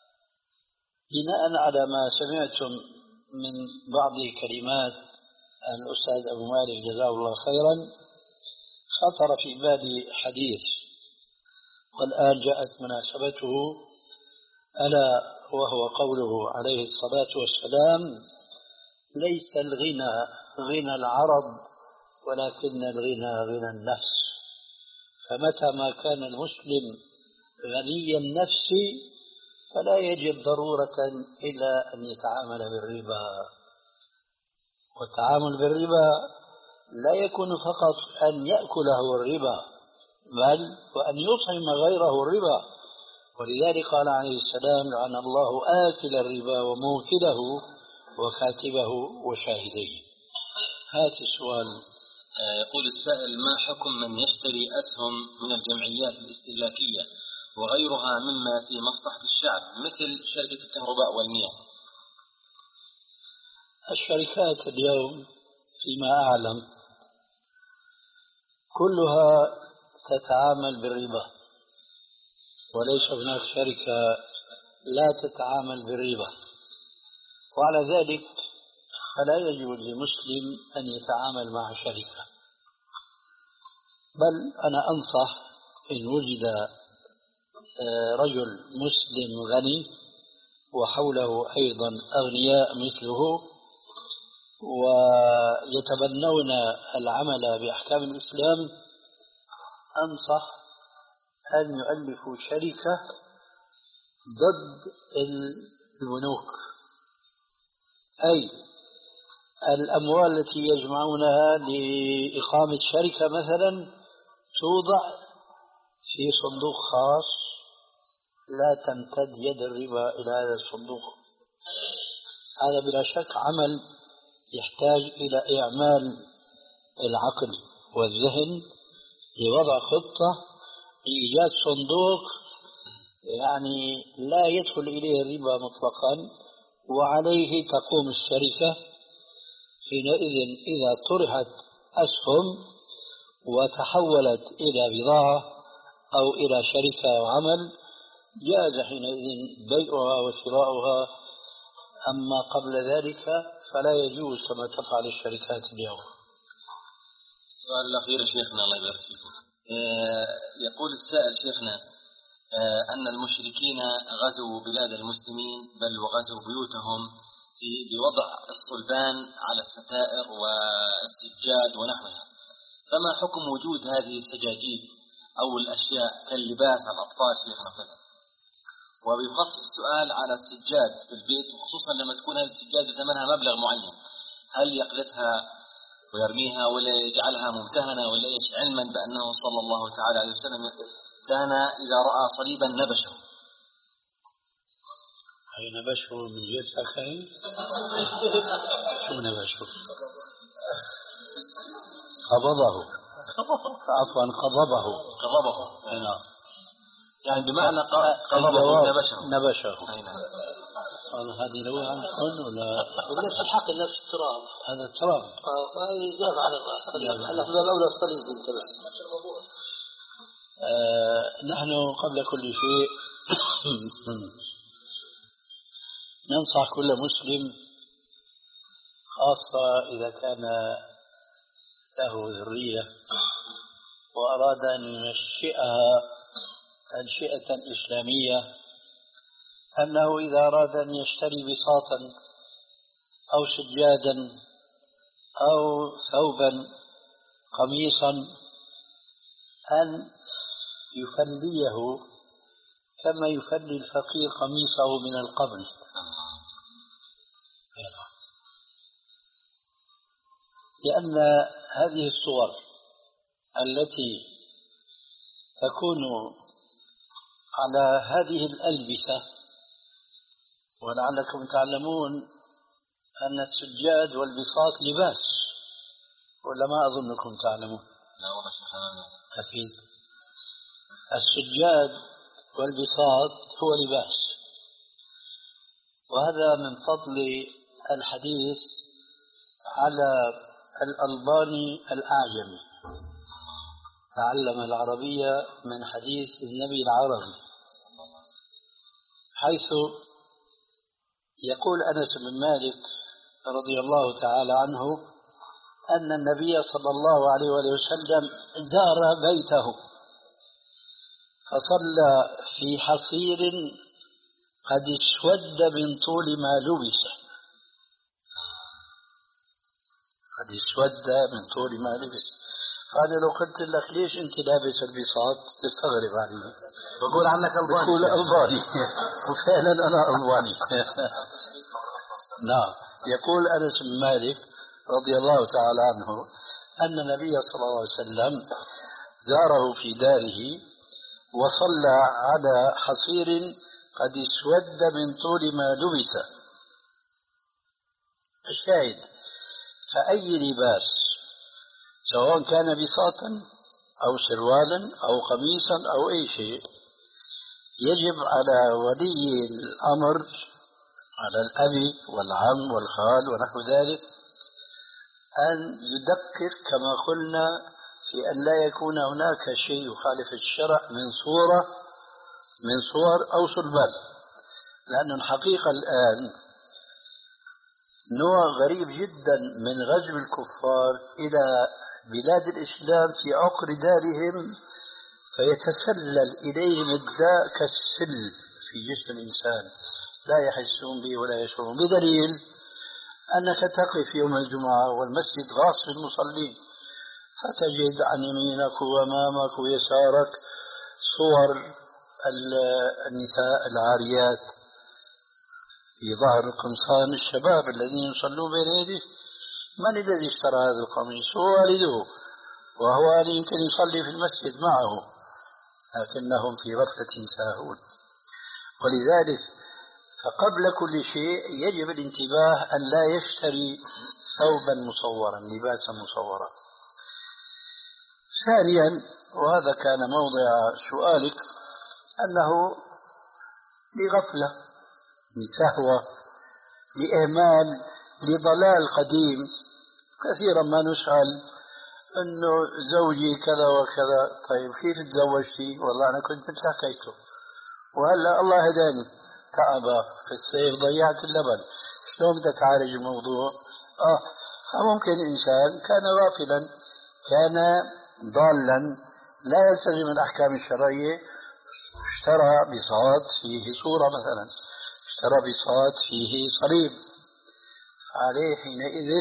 على ما سمعتم من بعض كلمات الأستاذ أبو مالك جزاه الله خيرا، خطر في بالي حديث والآن جاءت مناسبته، ألا وهو قوله عليه الصلاة والسلام: ليس الغنى غنى العرض ولكن الغنى غنى النفس. فمتى ما كان المسلم غني النفس فلا يجد ضرورة إلى أن يتعامل بالربا. والتعامل بالربا لا يكون فقط أن يأكله الربا، بل وأن يطعم غيره الربا. ولذلك قال عليه السلام: لعن الله آكل الربا وموكله وكاتبه وشاهديه. هات السؤال. يقول السائل: ما حكم من يشتري أسهم من الجمعيات الاستهلاكية وغيرها مما في مصلحة الشعب مثل شركة الكهرباء والمياه؟ الشركات اليوم فيما أعلم كلها تتعامل بالربا، وليس هناك شركة لا تتعامل بالربا، وعلى ذلك فلا يجوز للمسلم أن يتعامل مع شركة. بل أنا أنصح إن وجد رجل مسلم غني وحوله أيضا أغنياء مثله ويتبنون العمل بأحكام الإسلام، أنصح أن يؤلفوا شركة ضد البنوك، أي الأموال التي يجمعونها لإقامة شركة مثلا توضع في صندوق خاص لا تمتد يد الربا إلى هذا الصندوق. هذا بلا شك عمل يحتاج إلى إعمال العقل والذهن لوضع خطة لإيجاد صندوق يعني لا يدخل إليه الربا مطلقا، وعليه تقوم الشركة. حينئذ إذا طرحت أسهم وتحولت إلى بضاعة أو إلى شركة أو عمل جاز حينئذ بيعها وشراؤها، أما قبل ذلك فلا يجوز كما تفعل الشركات اليوم. السؤال الأخير شيخنا الله يبارك فيكم. يقول السائل شيخنا أن المشركين غزوا بلاد المسلمين بل وغزوا بيوتهم في بوضع الصلبان على الستائر والسجاد ونحوها، فما حكم وجود هذه السجاجيد أو الأشياء كاللباس على الأطفال شيخنا كذا؟ وبيخص السؤال على السجاد في البيت، وخصوصا لما تكون هذه السجادة ثمنها مبلغ معين، هل يقذفها ويرميها ولا يجعلها ممتهنة ولا ايش، علما بأنه صلى الله تعالى عليه وسلم كان إذا رأى صليبا نبشه؟ هي نبشه من غير سكين؟ شو نبشه؟ قبضه. عفوا قضبه. قضبه. نعم. يعني بمعنى قضبه نبشه. نبشه. أي نعم. هذه لو عن حن ولا نفس الحق نفس التراب. هذا التراب. فيجاب على الصليب. هلا في الأولى الصليب انتبه. آه نحن قبل كل شيء ننصح كل مسلم، خاصة إذا كان له ذرية وأراد أن ينشئها تنشئة إسلامية، أنه إذا أراد أن يشتري بساطا أو سجادا أو ثوبا قميصا أن يفليه كما يفلي الفقير قميصه من القبل، لأن هذه الصور التي تكون على هذه الألبسة، ولعلكم تعلمون أن السجاد والبساط لباس، ولا ما أظنكم تعلمون؟ لا والله شيخنا. أكيد السجاد والبساط هو لباس، وهذا من فضل الحديث على الألباني الأعجمي، تعلم العربية من حديث النبي العربي، حيث يقول أنس بن مالك رضي الله تعالى عنه أن النبي صلى الله عليه وسلم زار بيته فصلى في حصير قد اسود من طول ما لبس، قد اسود من طول ما لبس. قال لو قلت لك ليش انت لابس البساط تستغرب علي، بقول عنك ألباني. بقول ألباني وفعلا أنا ألباني. نعم. يقول أنس بن مالك رضي الله تعالى عنه أن النبي صلى الله عليه وسلم زاره في داره وصلى على حصير قد اسود من طول ما لبس. الشاهد، فأي لباس سواء كان بساطا أو سروالا أو قميصا أو أي شيء، يجب على ولي الأمر، على الأب والعم والخال ونحو ذلك، أن يدقق كما قلنا في أن لا يكون هناك شيء يخالف الشرع من صورة من صور أو صلبان، لأن الحقيقة الآن نوع غريب جدا من غزو الكفار إلى بلاد الإسلام في عقر دارهم، فيتسلل إليهم الداء كالسل في جسم الإنسان، لا يحسون به ولا يشعرون، بدليل أنك تقف يوم الجمعة والمسجد غاص بالمصلين، فتجد عن يمينك وأمامك ويسارك صور النساء العاريات في ظهر القمصان، الشباب الذين يصلون بين يديه. من الذي اشترى هذا القميص؟ هو والده، وهو يمكن يصلي في المسجد معه، لكنهم في غفلة ساهون. ولذلك فقبل كل شيء يجب الانتباه أن لا يشتري ثوبا مصورا، لباسا مصورا. ثانيا، وهذا كان موضع سؤالك، أنه لغفلة، لسهوة، لإهمال، لضلال قديم. كثيرا ما نسأل أنه زوجي كذا وكذا، طيب كيف تزوجتي؟ والله أنا كنت مثل حكيته، وهلا الله هداني، تعبة في الصيف ضيعت اللبن، شلون بدك تعالج الموضوع؟ آه فممكن إنسان كان غافلا كان ضالا لا يلتزم الأحكام الشرعية، اشترى بساط فيه صورة مثلا، اشترى بساط فيه صليب، عليه حينئذ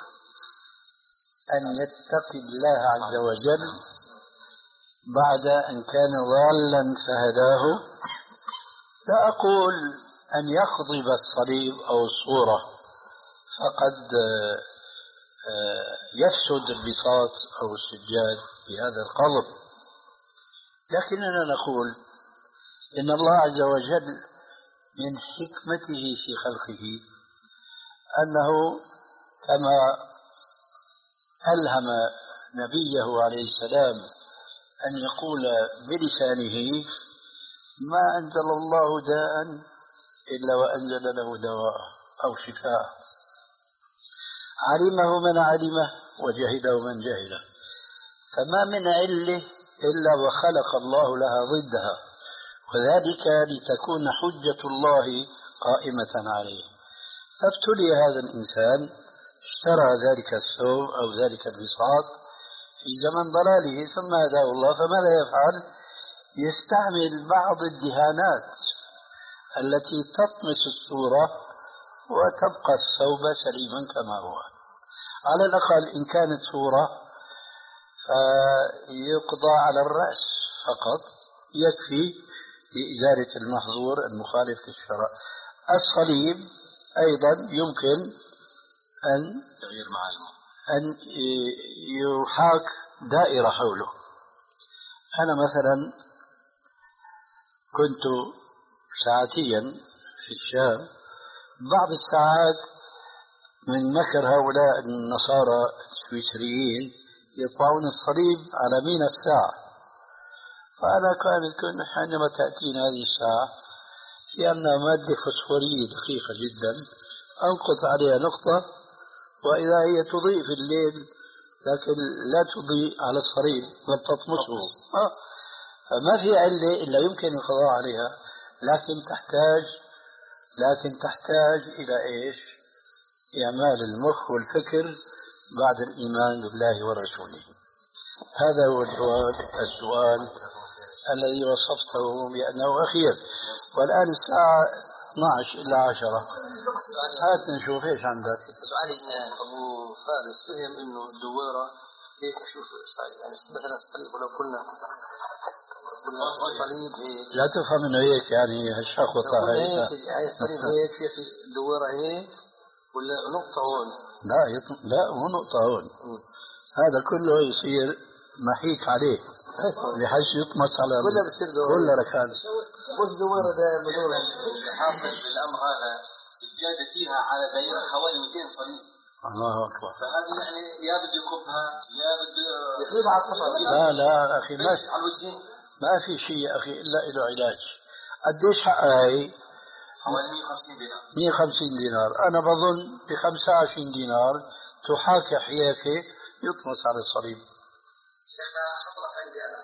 أن يتقي الله عز وجل بعد أن كان ضالا فهداه. لا أقول أن يخضب الصليب أو الصورة، فقد يفسد البساط أو السجاد بهذا القضب، لكننا نقول إن الله عز وجل من حكمته في خلقه أنه كما ألهم نبيه عليه السلام أن يقول بلسانه ما أنزل الله داء إلا وأنزل له دواء أو شفاء، علمه من علمه وجهله من جهله، فما من علة إلا وخلق الله لها ضدها، وذلك لتكون حجة الله قائمة عليه. فابتلي هذا الإنسان، اشترى ذلك الثوب أو ذلك البساط في زمن ضلاله، ثم هداه الله، فماذا يفعل؟ يستعمل بعض الدهانات التي تطمس الصورة وتبقى الثوب سليما كما هو. على الأقل إن كانت صورة فيقضى على الرأس فقط، يكفي لإزالة المحظور المخالف للشرع. الصليب أيضا يمكن أن تغيير معالمه، أن يحاك دائرة حوله. أنا مثلا كنت ساعتيا في الشام، بعض الساعات من مكر هؤلاء النصارى السويسريين يطبعون الصليب على مين الساعة، فأنا كان حينما تأتينا هذه الساعة في أنها مادة فسفورية دقيقة جدا، أنقط عليها نقطة وإذا هي تضيء في الليل لكن لا تضيء على الصليب بل تطمسه. آه. فما في علة إلا يمكن القضاء عليها، لكن تحتاج لكن تحتاج إلى إيش؟ إعمال المخ والفكر بعد الإيمان بالله ورسوله. هذا هو الجواب السؤال الذي وصفته بأنه أخير، والآن الساعة اثني عشر إلى عشرة. هات نشوف إيش عندك. سؤالي أبو فارس فهم إنه الدويرة هيك، شوف يعني مثلا الصليب ولو كنا الصليب هيك لا تفهم إنه هيك يعني هالشخوطة هيك، يعني الصليب هيك في الدويرة هيك ولا نقطة هون؟ لا يط... لا مو نقطة هون. م. هذا كله يصير محيك عليه بحيث يطمس على كلها بتصير دويرة، كلها ركان مش دويرة ده مدور. الحاصل بالأمر هذا سجادة فيها على دائرة حوالي مئتين صليب. الله أكبر. فهذا يعني يا بده يكبها يا بده يصيب على الصفر. لا لا أخي، ما على الوجهين ما في شيء يا أخي إلا له علاج. قديش حقها هي؟ حوالي مئة وخمسين دينار. مئة وخمسين دينار. أنا بظن ب خمسة وعشرين دينار تحاك حياكة يطمس على الصليب. شيخنا حصلت عندي أنا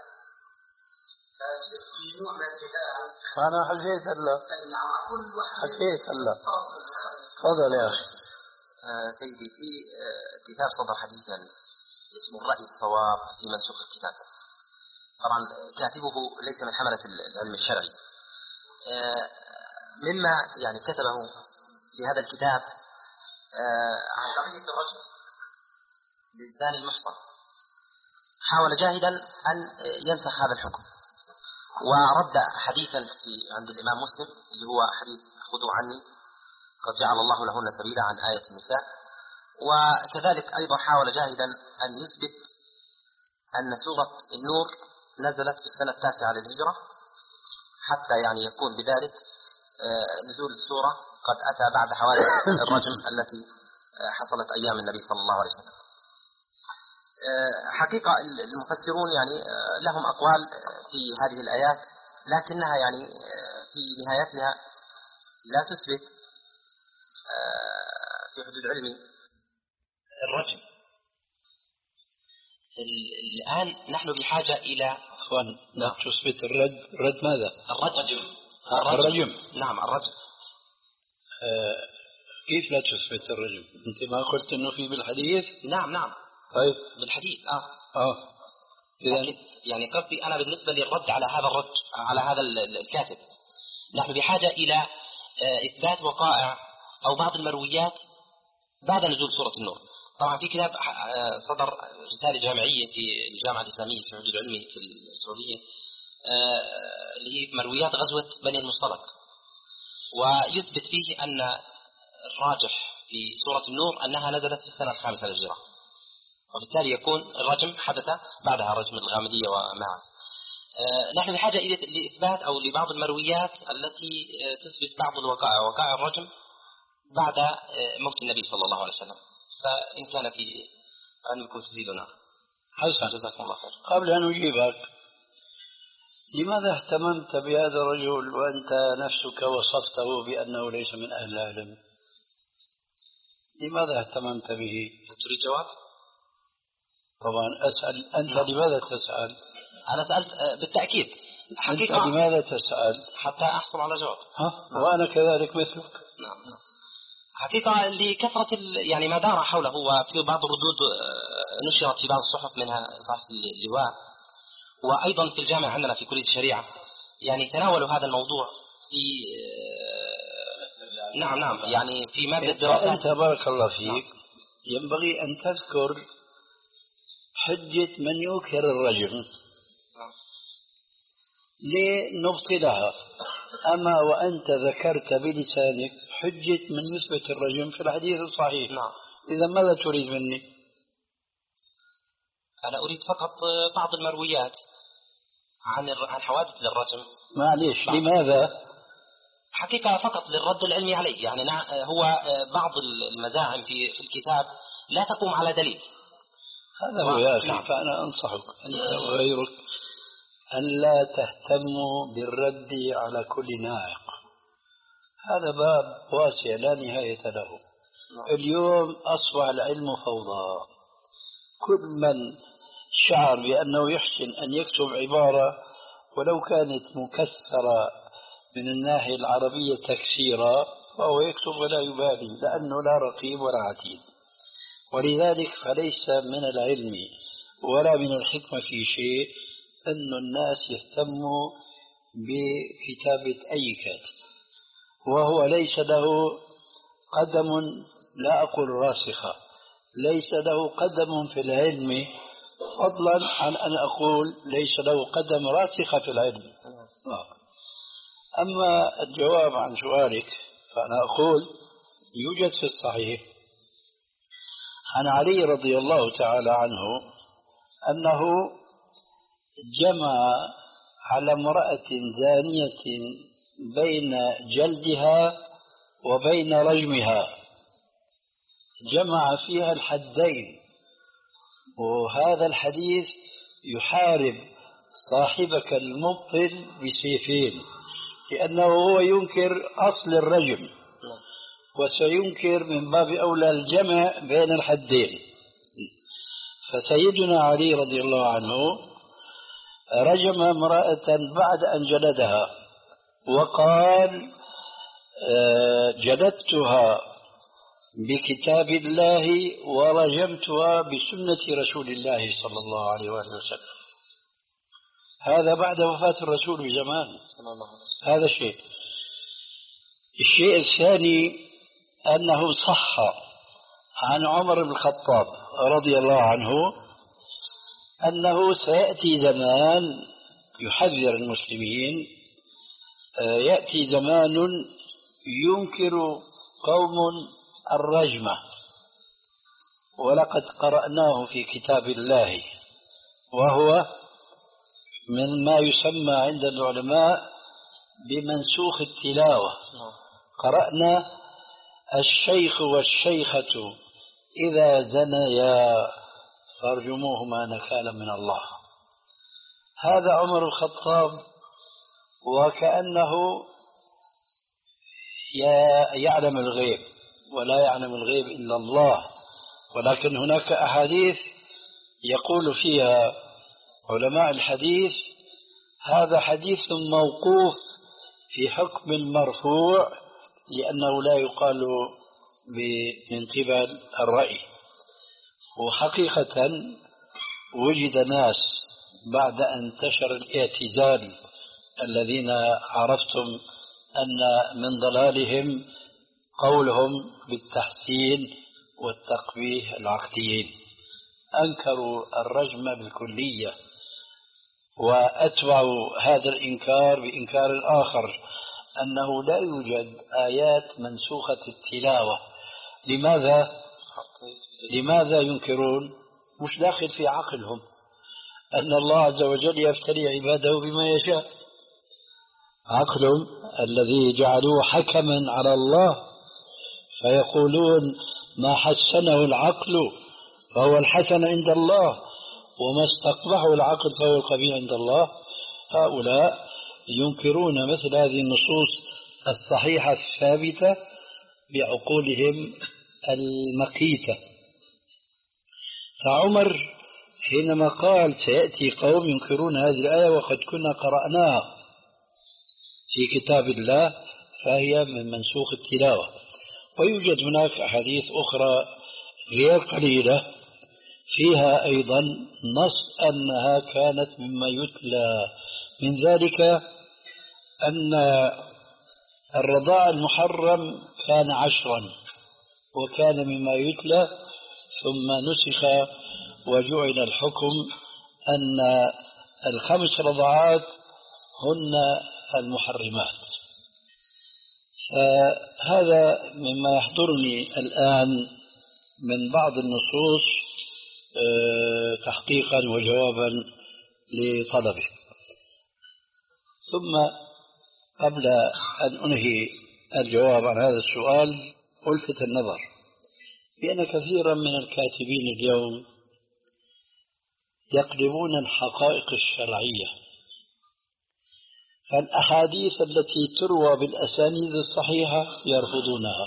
في نوع من الجدال. أنا حكيت هلا. نعم كل واحد حكيت هلا. تفضل يا أخي. آه سيدي، في آه كتاب صدر حديثا اسمه الرأي الصواب في منسوخ الكتاب. طبعا كاتبه ليس من حملة العلم الشرعي. آه مما يعني كتبه في هذا الكتاب آه عن قضية الرجل للزاني المحصن، حاول جاهدا أن ينسخ هذا الحكم، ورد حديثا في عند الإمام مسلم اللي هو حديث خذوا عني قد جعل الله لهن سبيلا عن آية النساء، وكذلك أيضا حاول جاهدا أن يثبت أن سورة النور نزلت في السنة التاسعة للهجرة، حتى يعني يكون بذلك نزول السورة قد أتى بعد حوادث الرجم التي حصلت أيام النبي صلى الله عليه وسلم. حقيقة المفسرون يعني لهم أقوال في هذه الآيات، لكنها يعني في نهايتها لا تثبت في حدود علمي الرجم. الآن نحن بحاجة إلى أخوان لا تثبت الرد. الرد ماذا؟ الرجم. الرجم. نعم الرجم. آه كيف لا تثبت الرجم؟ أنت ما قلت إنه في بالحديث؟ نعم نعم طيب بالحديث اه اه لكن يعني قصدي أنا بالنسبة للرد على هذا الرد على هذا الكاتب، نحن بحاجة إلى إثبات وقائع أو بعض المرويات بعد نزول سورة النور. طبعا في كتاب صدر رسالة جامعية في الجامعة الإسلامية في الحدود العلمي في السعودية اللي هي مرويات غزوة بني المصطلق، ويثبت فيه أن الراجح في سورة النور أنها نزلت في السنة الخامسة للهجرة، وبالتالي يكون الرجم حدث بعدها رجم الغامدية ومعه. نحن بحاجة إلى لإثبات أو لبعض المرويات التي تثبت بعض الوقائع وقائع الرجم بعد موت النبي صلى الله عليه وسلم، فإن كان في علمكم تفيدنا. حسن، جزاكم الله خير. قبل أن أجيبك، لماذا اهتممت بهذا الرجل وأنت نفسك وصفته بأنه ليس من أهل العلم؟ لماذا اهتممت به؟ هل تريد جواب؟ طبعا أسأل أنت. نعم. لماذا تسأل؟ أنا سألت بالتأكيد. حقيقة أنت لماذا تسأل؟ حتى أحصل على جواب. ها؟ نعم. وأنا كذلك مثلك. نعم. حقيقة لكثرة يعني ما دار حوله، وفي بعض الردود نشرت في بعض الصحف منها صحف اللواء، وأيضا في الجامعة عندنا في كلية الشريعة يعني تناولوا هذا الموضوع في نعم نعم يعني في مادة دراسات. أنت بارك الله فيك. نعم. ينبغي أن تذكر حجة من ينكر الرجم لنبطلها، أما وأنت ذكرت بلسانك حجة من يثبت الرجم في الحديث الصحيح. نعم. إذا ماذا تريد مني؟ أنا أريد فقط بعض المرويات عن عن حوادث للرجم. معليش، لماذا؟ حقيقة فقط للرد العلمي عليه، يعني هو بعض المزاعم في في الكتاب لا تقوم على دليل. هذا هو يا أخي. نعم. فأنا أنصحك أنت وغيرك أن لا تهتموا بالرد على كل ناعق، هذا باب واسع لا نهاية له. نعم. اليوم أصبح العلم فوضى، كل من شعر بأنه يحسن أن يكتب عبارة ولو كانت مكسرة من الناحية العربية تكسيرا فهو يكتب ولا يبالي، لأنه لا رقيب ولا عتيد. ولذلك فليس من العلم ولا من الحكمة في شيء أن الناس يهتموا بكتابة أي كاتب، وهو ليس له قدم، لا أقول راسخة، ليس له قدم في العلم، فضلا عن أن أقول ليس له قدم راسخة في العلم. أما الجواب عن سؤالك فأنا أقول يوجد في الصحيح عن علي رضي الله تعالى عنه أنه جمع على امرأة زانية بين جلدها وبين رجمها، جمع فيها الحدين، وهذا الحديث يحارب صاحبك المبطل بسيفين، لأنه هو ينكر أصل الرجم وسينكر من باب أولى الجمع بين الحدين. فسيدنا علي رضي الله عنه رجم امرأة بعد أن جلدها وقال جلدتها بكتاب الله ورجمتها بسنة رسول الله صلى الله عليه وآله وسلم. هذا بعد وفاة الرسول بزمان. هذا شيء. الشيء الثاني أنه صح عن عمر بن الخطاب رضي الله عنه أنه سيأتي زمان، يحذر المسلمين، يأتي زمان ينكر قوم الرجمة، ولقد قرأناه في كتاب الله، وهو من ما يسمى عند العلماء بمنسوخ التلاوة. قرأنا الشيخ والشيخة إذا زنيا فارجموهما نكالا من الله. هذا عمر الخطاب وكأنه يعلم الغيب، ولا يعلم الغيب إلا الله، ولكن هناك أحاديث يقول فيها علماء الحديث هذا حديث موقوف في حكم المرفوع، لأنه لا يقال من قبل الرأي. وحقيقة وجد ناس بعد أن انتشر الاعتزال الذين عرفتم أن من ضلالهم قولهم بالتحسين والتقبيح العقديين، أنكروا الرجم بالكلية وأتبعوا هذا الإنكار بإنكار الآخر أنه لا يوجد آيات منسوخة التلاوة. لماذا؟ لماذا ينكرون؟ مش داخل في عقلهم أن الله عز وجل يفتري عباده بما يشاء. عقلهم الذي جعلوه حكما على الله فيقولون ما حسنه العقل فهو الحسن عند الله وما استقبحه العقل فهو القبيح عند الله. هؤلاء ينكرون مثل هذه النصوص الصحيحة الثابتة بعقولهم المقيتة. فعمر حينما قال سيأتي قوم ينكرون هذه الآية وقد كنا قرأناها في كتاب الله فهي من منسوخ التلاوة. ويوجد هناك أحاديث أخرى غير قليلة فيها أيضا نص أنها كانت مما يتلى، من ذلك أن الرضاع المحرم كان عشرا وكان مما يتلى ثم نسخ وجعل الحكم أن الخمس رضعات هن المحرمات. فهذا مما يحضرني الآن من بعض النصوص تحقيقا وجوابا لطلبه. ثم قبل أن أنهي الجواب عن هذا السؤال ألفت النظر بأن كثيرا من الكاتبين اليوم يقلبون الحقائق الشرعية، فالأحاديث التي تروى بالأسانيد الصحيحة يرفضونها،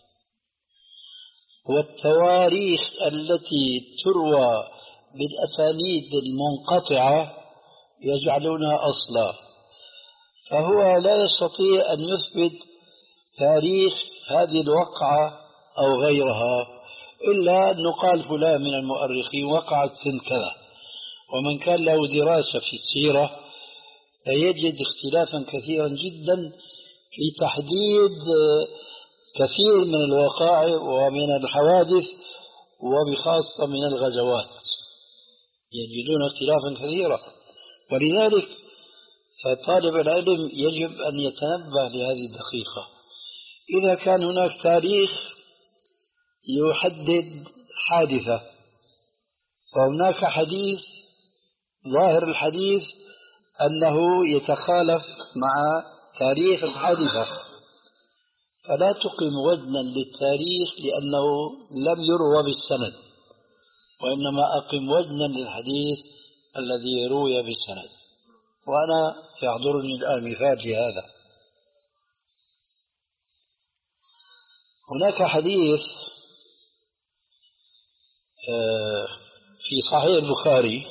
والتواريخ التي تروى بالأسانيد المنقطعة يجعلونها أصلا. فهو لا يستطيع أن يثبت تاريخ هذه الوقعة أو غيرها إلا أنه قال فلان من المؤرخين وقعت سنة كذا، ومن كان له دراسة في السيرة سيجد اختلافا كثيرا جدا في تحديد كثير من الوقائع ومن الحوادث وبخاصة من الغزوات، يجدون اختلافا كثيرا. ولذلك فطالب العلم يجب أن يتنبه لهذه الدقيقة. إذا كان هناك تاريخ يحدد حادثة وهناك حديث ظاهر الحديث أنه يتخالف مع تاريخ الحادثة، فلا تقم وزنا للتاريخ لأنه لم يروى بالسند، وإنما أقم وزنا للحديث الذي روي بالسند. وأنا يحضرني الآن مثال لهذا. هناك حديث في صحيح البخاري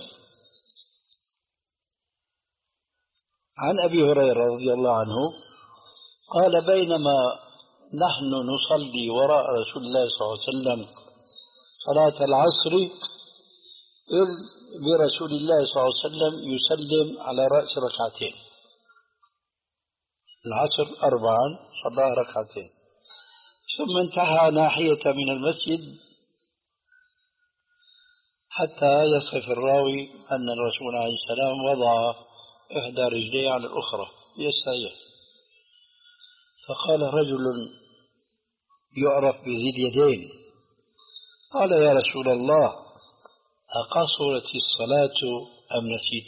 عن أبي هريرة رضي الله عنه قال بينما نحن نصلي وراء رسول الله صلى الله عليه وسلم صلاة العصر إذ برسول الله صلى الله عليه وسلم يسلم على رأس ركعتين، العصر أربعا صلى ركعتين، ثم انتهى ناحية من المسجد حتى يصف الراوي أن الرسول عليه السلام وضع إحدى رجليه على الأخرى يستريح، فقال رجل يعرف بذي اليدين قال يا رسول الله أقصرت الصلاة أم نسيت؟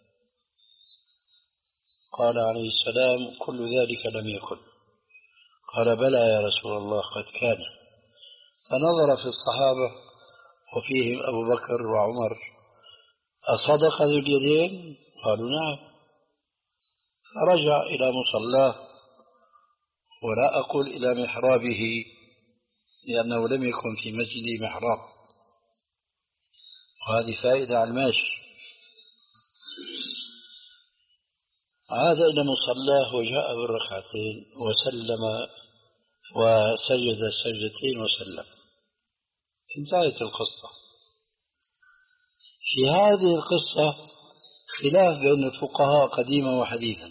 قال عليه السلام كل ذلك لم يكن. قال بلى يا رسول الله قد كان. فنظر في الصحابة وفيهم أبو بكر وعمر أصدق ذو اليدين؟ قالوا نعم. فرجع إلى مصلاه ولا أقول إلى محرابه لأنه لم يكن في مسجد محراب، وهذه فائدة على الماشي. عاد إلى مصلاه وجاء بالركعتين وسلم وسجد السجدتين وسلم، انتهت القصة. في هذه القصة خلاف بين الفقهاء قديما وحديثا.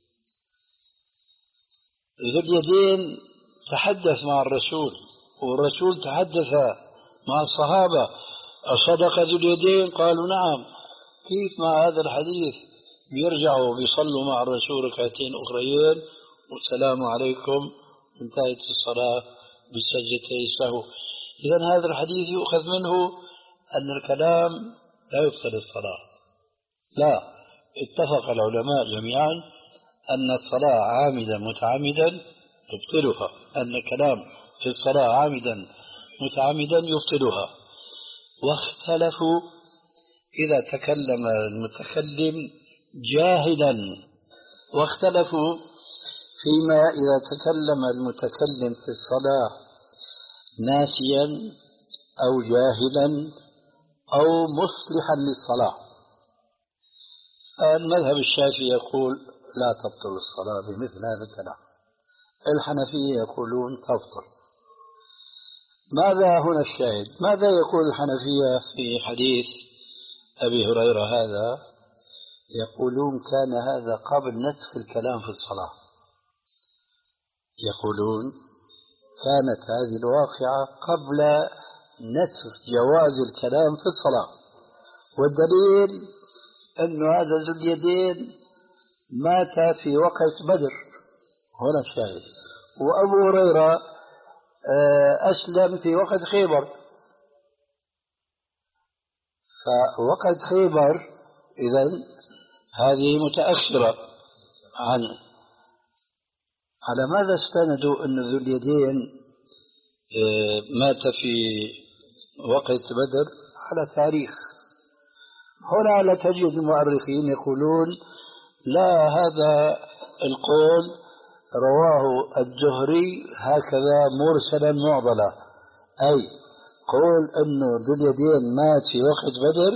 ذو اليدين تحدث مع الرسول والرسول تحدث مع الصحابة: أصدق ذو اليدين؟ قالوا نعم. كيف مع هذا الحديث بيرجعوا بيصلوا مع الرسول ركعتين أخريين والسلام عليكم انتهت الصلاة بسجدتي السهو؟ إذن هذا الحديث يؤخذ منه أن الكلام لا يبطل الصلاة. لا، اتفق العلماء جميعا أن الصلاة عامدا متعمدا تبطلها، أن الكلام في الصلاة عامدا متعمدا يبطلها. واختلفوا إذا تكلم المتكلم جاهلا، واختلفوا فيما إذا تكلم المتكلم في الصلاة ناسيا أو جاهلا أو مصلحا للصلاة. المذهب الشافعي يقول لا تبطل الصلاة بمثل هذا الكلام، الحنفية يقولون تبطل. ماذا هنا الشاهد؟ ماذا يقول الحنفية في حديث أبي هريرة هذا؟ يقولون كان هذا قبل نسخ الكلام في الصلاة. يقولون كانت هذه الواقعة قبل نسخ جواز الكلام في الصلاة، والدليل أن هذا ذو اليدين مات في وقت بدر، هنا الشاهد، وأبو هريرة أسلم في وقت خيبر. فوقت خيبر إذن هذه متأخرة عنه. على ماذا استندوا أن ذو اليدين مات في وقت بدر؟ على تاريخ. هنا لا تجد المؤرخين يقولون لا، هذا القول رواه الزهري هكذا مرسلا معضلا، أي قول أنه ذو اليدين مات في وقت بدر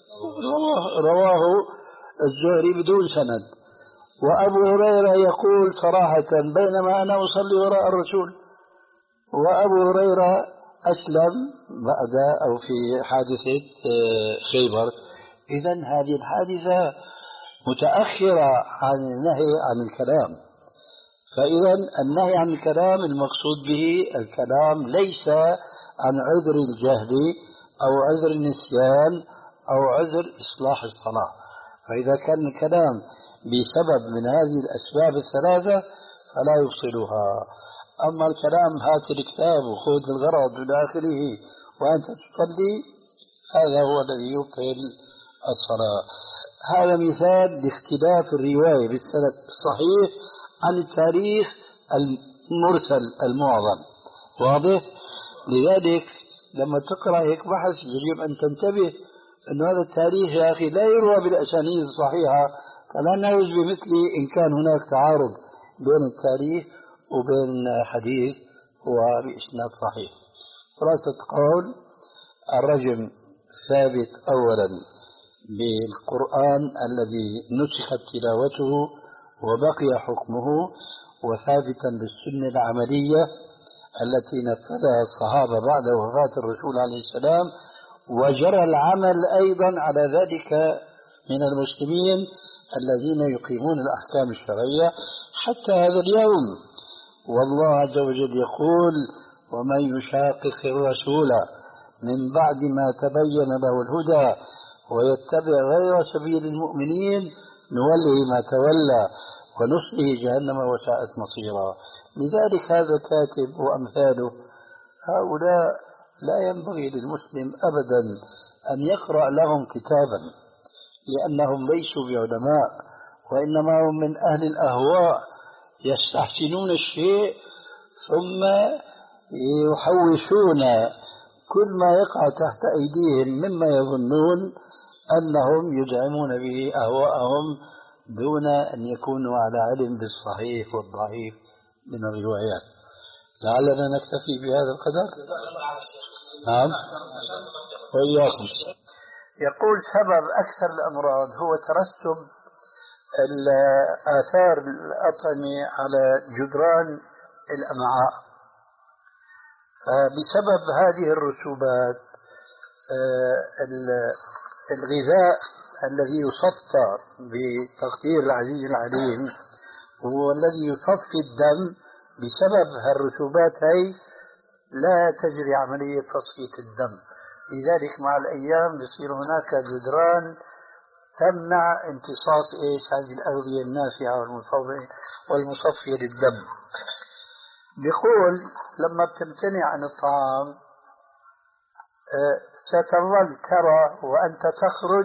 رواه الزهري بدون سند. وأبو هريرة يقول صراحة بينما أنا أصلي وراء الرسول، وأبو هريرة أسلم بعد أو في حادثة خيبر. إذن هذه الحادثة متأخرة عن النهي عن الكلام. فإذا النهي عن الكلام المقصود به الكلام ليس عن عذر الجهل أو عذر النسيان أو عذر إصلاح الصلاة. فإذا كان الكلام بسبب من هذه الأسباب الثلاثة فلا يفصلها. أما الكلام هات الكتاب وخذ الغرض إلى آخره وأنت تصلي، هذا هو الذي يبطل الصلاة. هذا مثال لاختلاف الرواية بالسند الصحيح عن التاريخ المرسل المعظم. واضح؟ لذلك لما تقرأ هيك بحث يجب أن تنتبه أن هذا التاريخ يا أخي لا يروى بالأسانيد الصحيحة، فلا نعوز بمثله إن كان هناك تعارض بين التاريخ وبين حديث هو بإسناد صحيح. خلاصة قول الرجم ثابت أولا بالقرآن الذي نسخت تلاوته وبقي حكمه، وثابتا بالسنة العملية التي نفذها الصحابة بعد وفاة الرسول عليه السلام، وجرى العمل أيضا على ذلك من المسلمين الذين يقيمون الأحكام الشرعية حتى هذا اليوم. والله عز وجل يقول: ومن يشاقق الرسول من بعد ما تبين له الهدى ويتبع غير سبيل المؤمنين نوله ما تولى ونصله جهنم وساءت مصيرا. لذلك هذا الكاتب وأمثاله هؤلاء لا ينبغي للمسلم أبدا أن يقرأ لهم كتابا، لأنهم ليسوا بعلماء وإنما هم من أهل الأهواء يستحسنون الشيء ثم يحوشون كل ما يقع تحت أيديهم مما يظنون أنهم يدعمون به أهواءهم دون أن يكونوا على علم بالصحيح والضعيف من الروايات. لعلنا نكتفي بهذا القدر. نعم، وإياكم. يقول سبب أكثر الأمراض هو ترسب الآثار الأطعمة على جدران الأمعاء. بسبب هذه الرسوبات الغذاء الذي يسطى بتقدير العزيز العليم هو الذي يصفي الدم. بسبب هالرسوبات هي لا تجري عملية تصفية الدم، لذلك مع الأيام يصير هناك جدران تمنع امتصاص إيش هذه الأغذية النافعة والمصفية للدم. بيقول لما بتمتنع عن الطعام ستظل ترى وأنت تخرج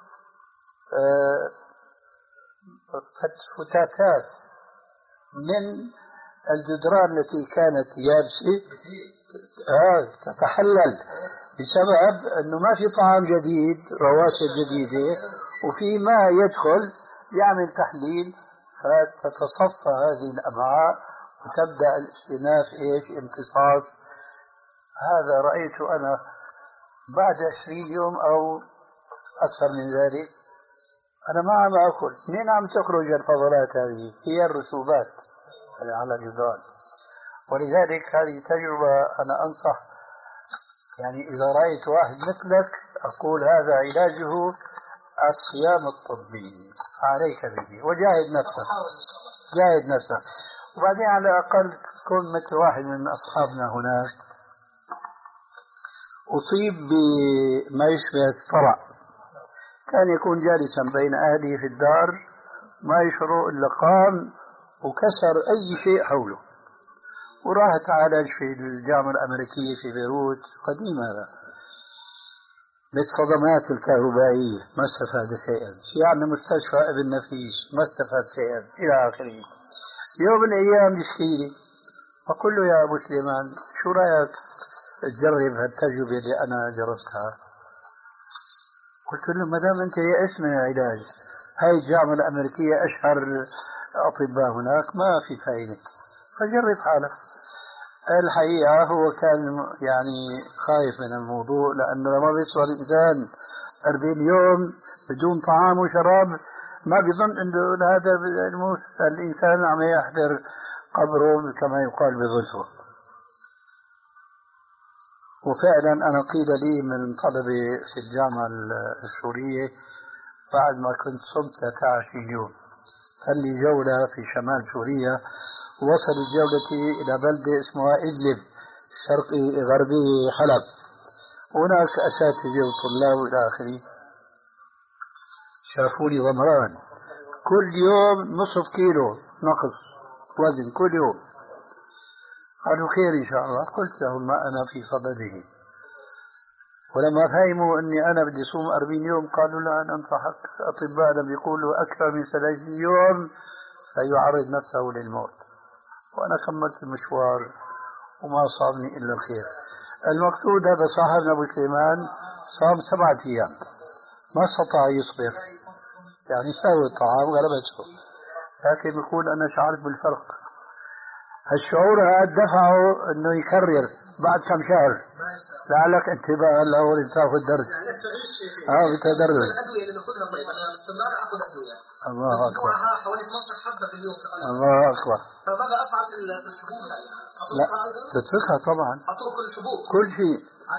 فتاتات من الجدران التي كانت يابسة آه تتحلل بسبب أنه ما في طعام جديد، رواسب جديدة، وفي ماء يدخل يعمل تحليل، فتتصفى هذه الأمعاء وتبدأ الاستئناف إيش امتصاص. هذا رأيته أنا بعد عشرين يوم أو أكثر من ذلك أنا ما عم أكل. منين عم تخرج الفضلات هذه؟ هي الرسوبات على الجدران. ولذلك هذه تجربة أنا أنصح، يعني إذا رأيت واحد مثلك أقول هذا علاجه الصيام الطبي، عليك به وجاهد نفسك، جاهد نفسك. وبعدين على الأقل كن مثل واحد من أصحابنا هناك أصيب بما يشبه الصرع، كان يكون جالسا بين أهله في الدار ما يشعروا إلا قام وكسر أي شيء حوله، وراح تعالج في الجامعة الأمريكية في بيروت، قديم هذا، بالصدمات الكهربائية ما استفاد شيئا، في عندنا مستشفى ابن نفيس ما استفاد شيئا إلى آخره. يوم من الأيام يشكيلي، أقول له يا أبو سليمان شو رأيك تجرب هالتجربة اللي أنا جربتها؟ قلت له ما دام أنت يأس من العلاج، هاي الجامعة الأمريكية أشهر أطباء هناك، ما في فائدة، فجرب حالك. الحقيقة هو كان يعني خايف من الموضوع، لأنه لما بيصل الإنسان أربعين يوم بدون طعام وشراب ما بيظن أنه هذا الإنسان عم يحضر قبره كما يقال بظلفه. وفعلا أنا قيل لي من طلبة في الجامعة السورية بعد ما كنت صمت ثلاثة وعشرين يوم كان لي جولة في شمال سوريا، وصلت جولتي إلى بلدة اسمها إدلب شرقي غربي حلب، هناك أساتذة وطلاب إلى آخره، شافوني ضمران كل يوم نصف كيلو نقص وزن كل يوم. قالوا خير إن شاء الله. قلت لهم ما أنا في صدده. ولما فهموا أني أنا بدي صوم أربعين يوم قالوا لا أنا أنصحك، أطباء بيقولوا أكثر من ثلاثين يوم سيعرض نفسه للموت. وأنا كملت المشوار وما صابني إلا الخير. المقصود هذا صاحبنا أبو سليمان صام سبعة أيام ما استطاع يصبر، يعني سوى الطعام غلبته، لكن يقول أنا شعرت بالفرق. الشعور هذا دفعه أنه يكرر بعد كم شهر، لعلك انتباه له لتاخذ درس. اه بتدرج. الأدوية اللي ناخذها طيب أنا باستمرار آخذ أدوية. الله أكبر. حوالي اثناشر حبة في اليوم تقريبا. الله أكبر. فماذا أفعل في الحبوب هاي؟ لا تتركها طبعا. أترك الحبوب. كل شيء.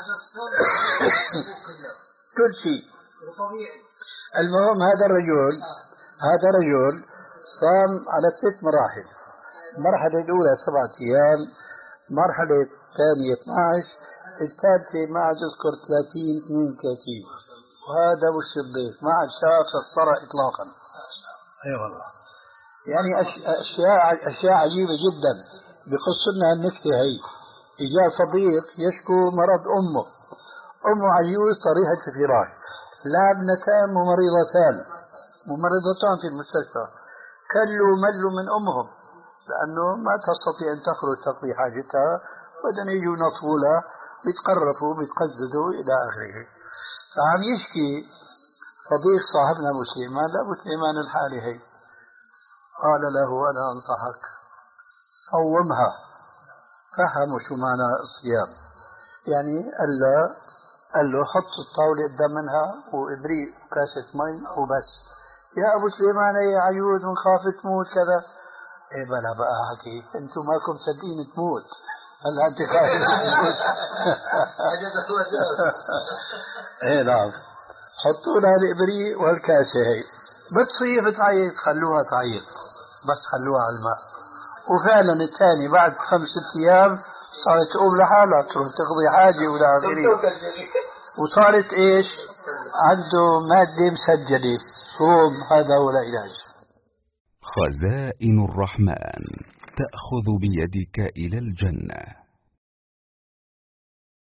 كل شيء. المهم هذا الرجل هذا الرجل صام على ست مراحل. المرحلة الأولى سبعة أيام، المرحلة الثانية اثني عشر، الثالثة ما عاد أذكر ثلاثين اثنين وثلاثين، وهذا وش الضيف ما عاد شاف الصرع إطلاقا. أي والله. يعني أشياء أشياء عجيبة جدا. بقص لنا النكتة هي، إجا صديق يشكو مرض أمه، أمه عجوز طريحة الفراش، لا ابنتان ممرضتان ممرضتان في المستشفى، كلوا ملوا من أمهم لأنه ما تستطيع أن تخرج تقضي حاجتها، بدنا يجوا ينظفوا لها، بيتقرفوا بيتقززوا إلى آخره. فعم يشكي صديق صاحبنا أبو سليمان، لا أبو سليمان الحالة هي، قال له أنا أنصحك صومها. فهموا شو معنى الصيام، يعني قال له قال له حط الطاولة قدام منها وإبريق كاسة مي وبس. يا أبو سليمان هي عيود ونخاف تموت كذا. إيه بلا بقى حكي أنتم ماكم صدقين تموت، هلا أنت خايف تموت. إيه نعم. حطوا لها الإبريق والكاسة هي بتصير بتعيط خلوها تعيط بس خلوها على الماء. وفعلا الثاني بعد خمسة أيام صارت تقوم لحالها تروح تقضي حاجة ولا آخره، وصارت إيش عنده مادة مسجلة صوم. هذا هو العلاج. خزائن الرحمن تأخذ بيدك إلى الجنة.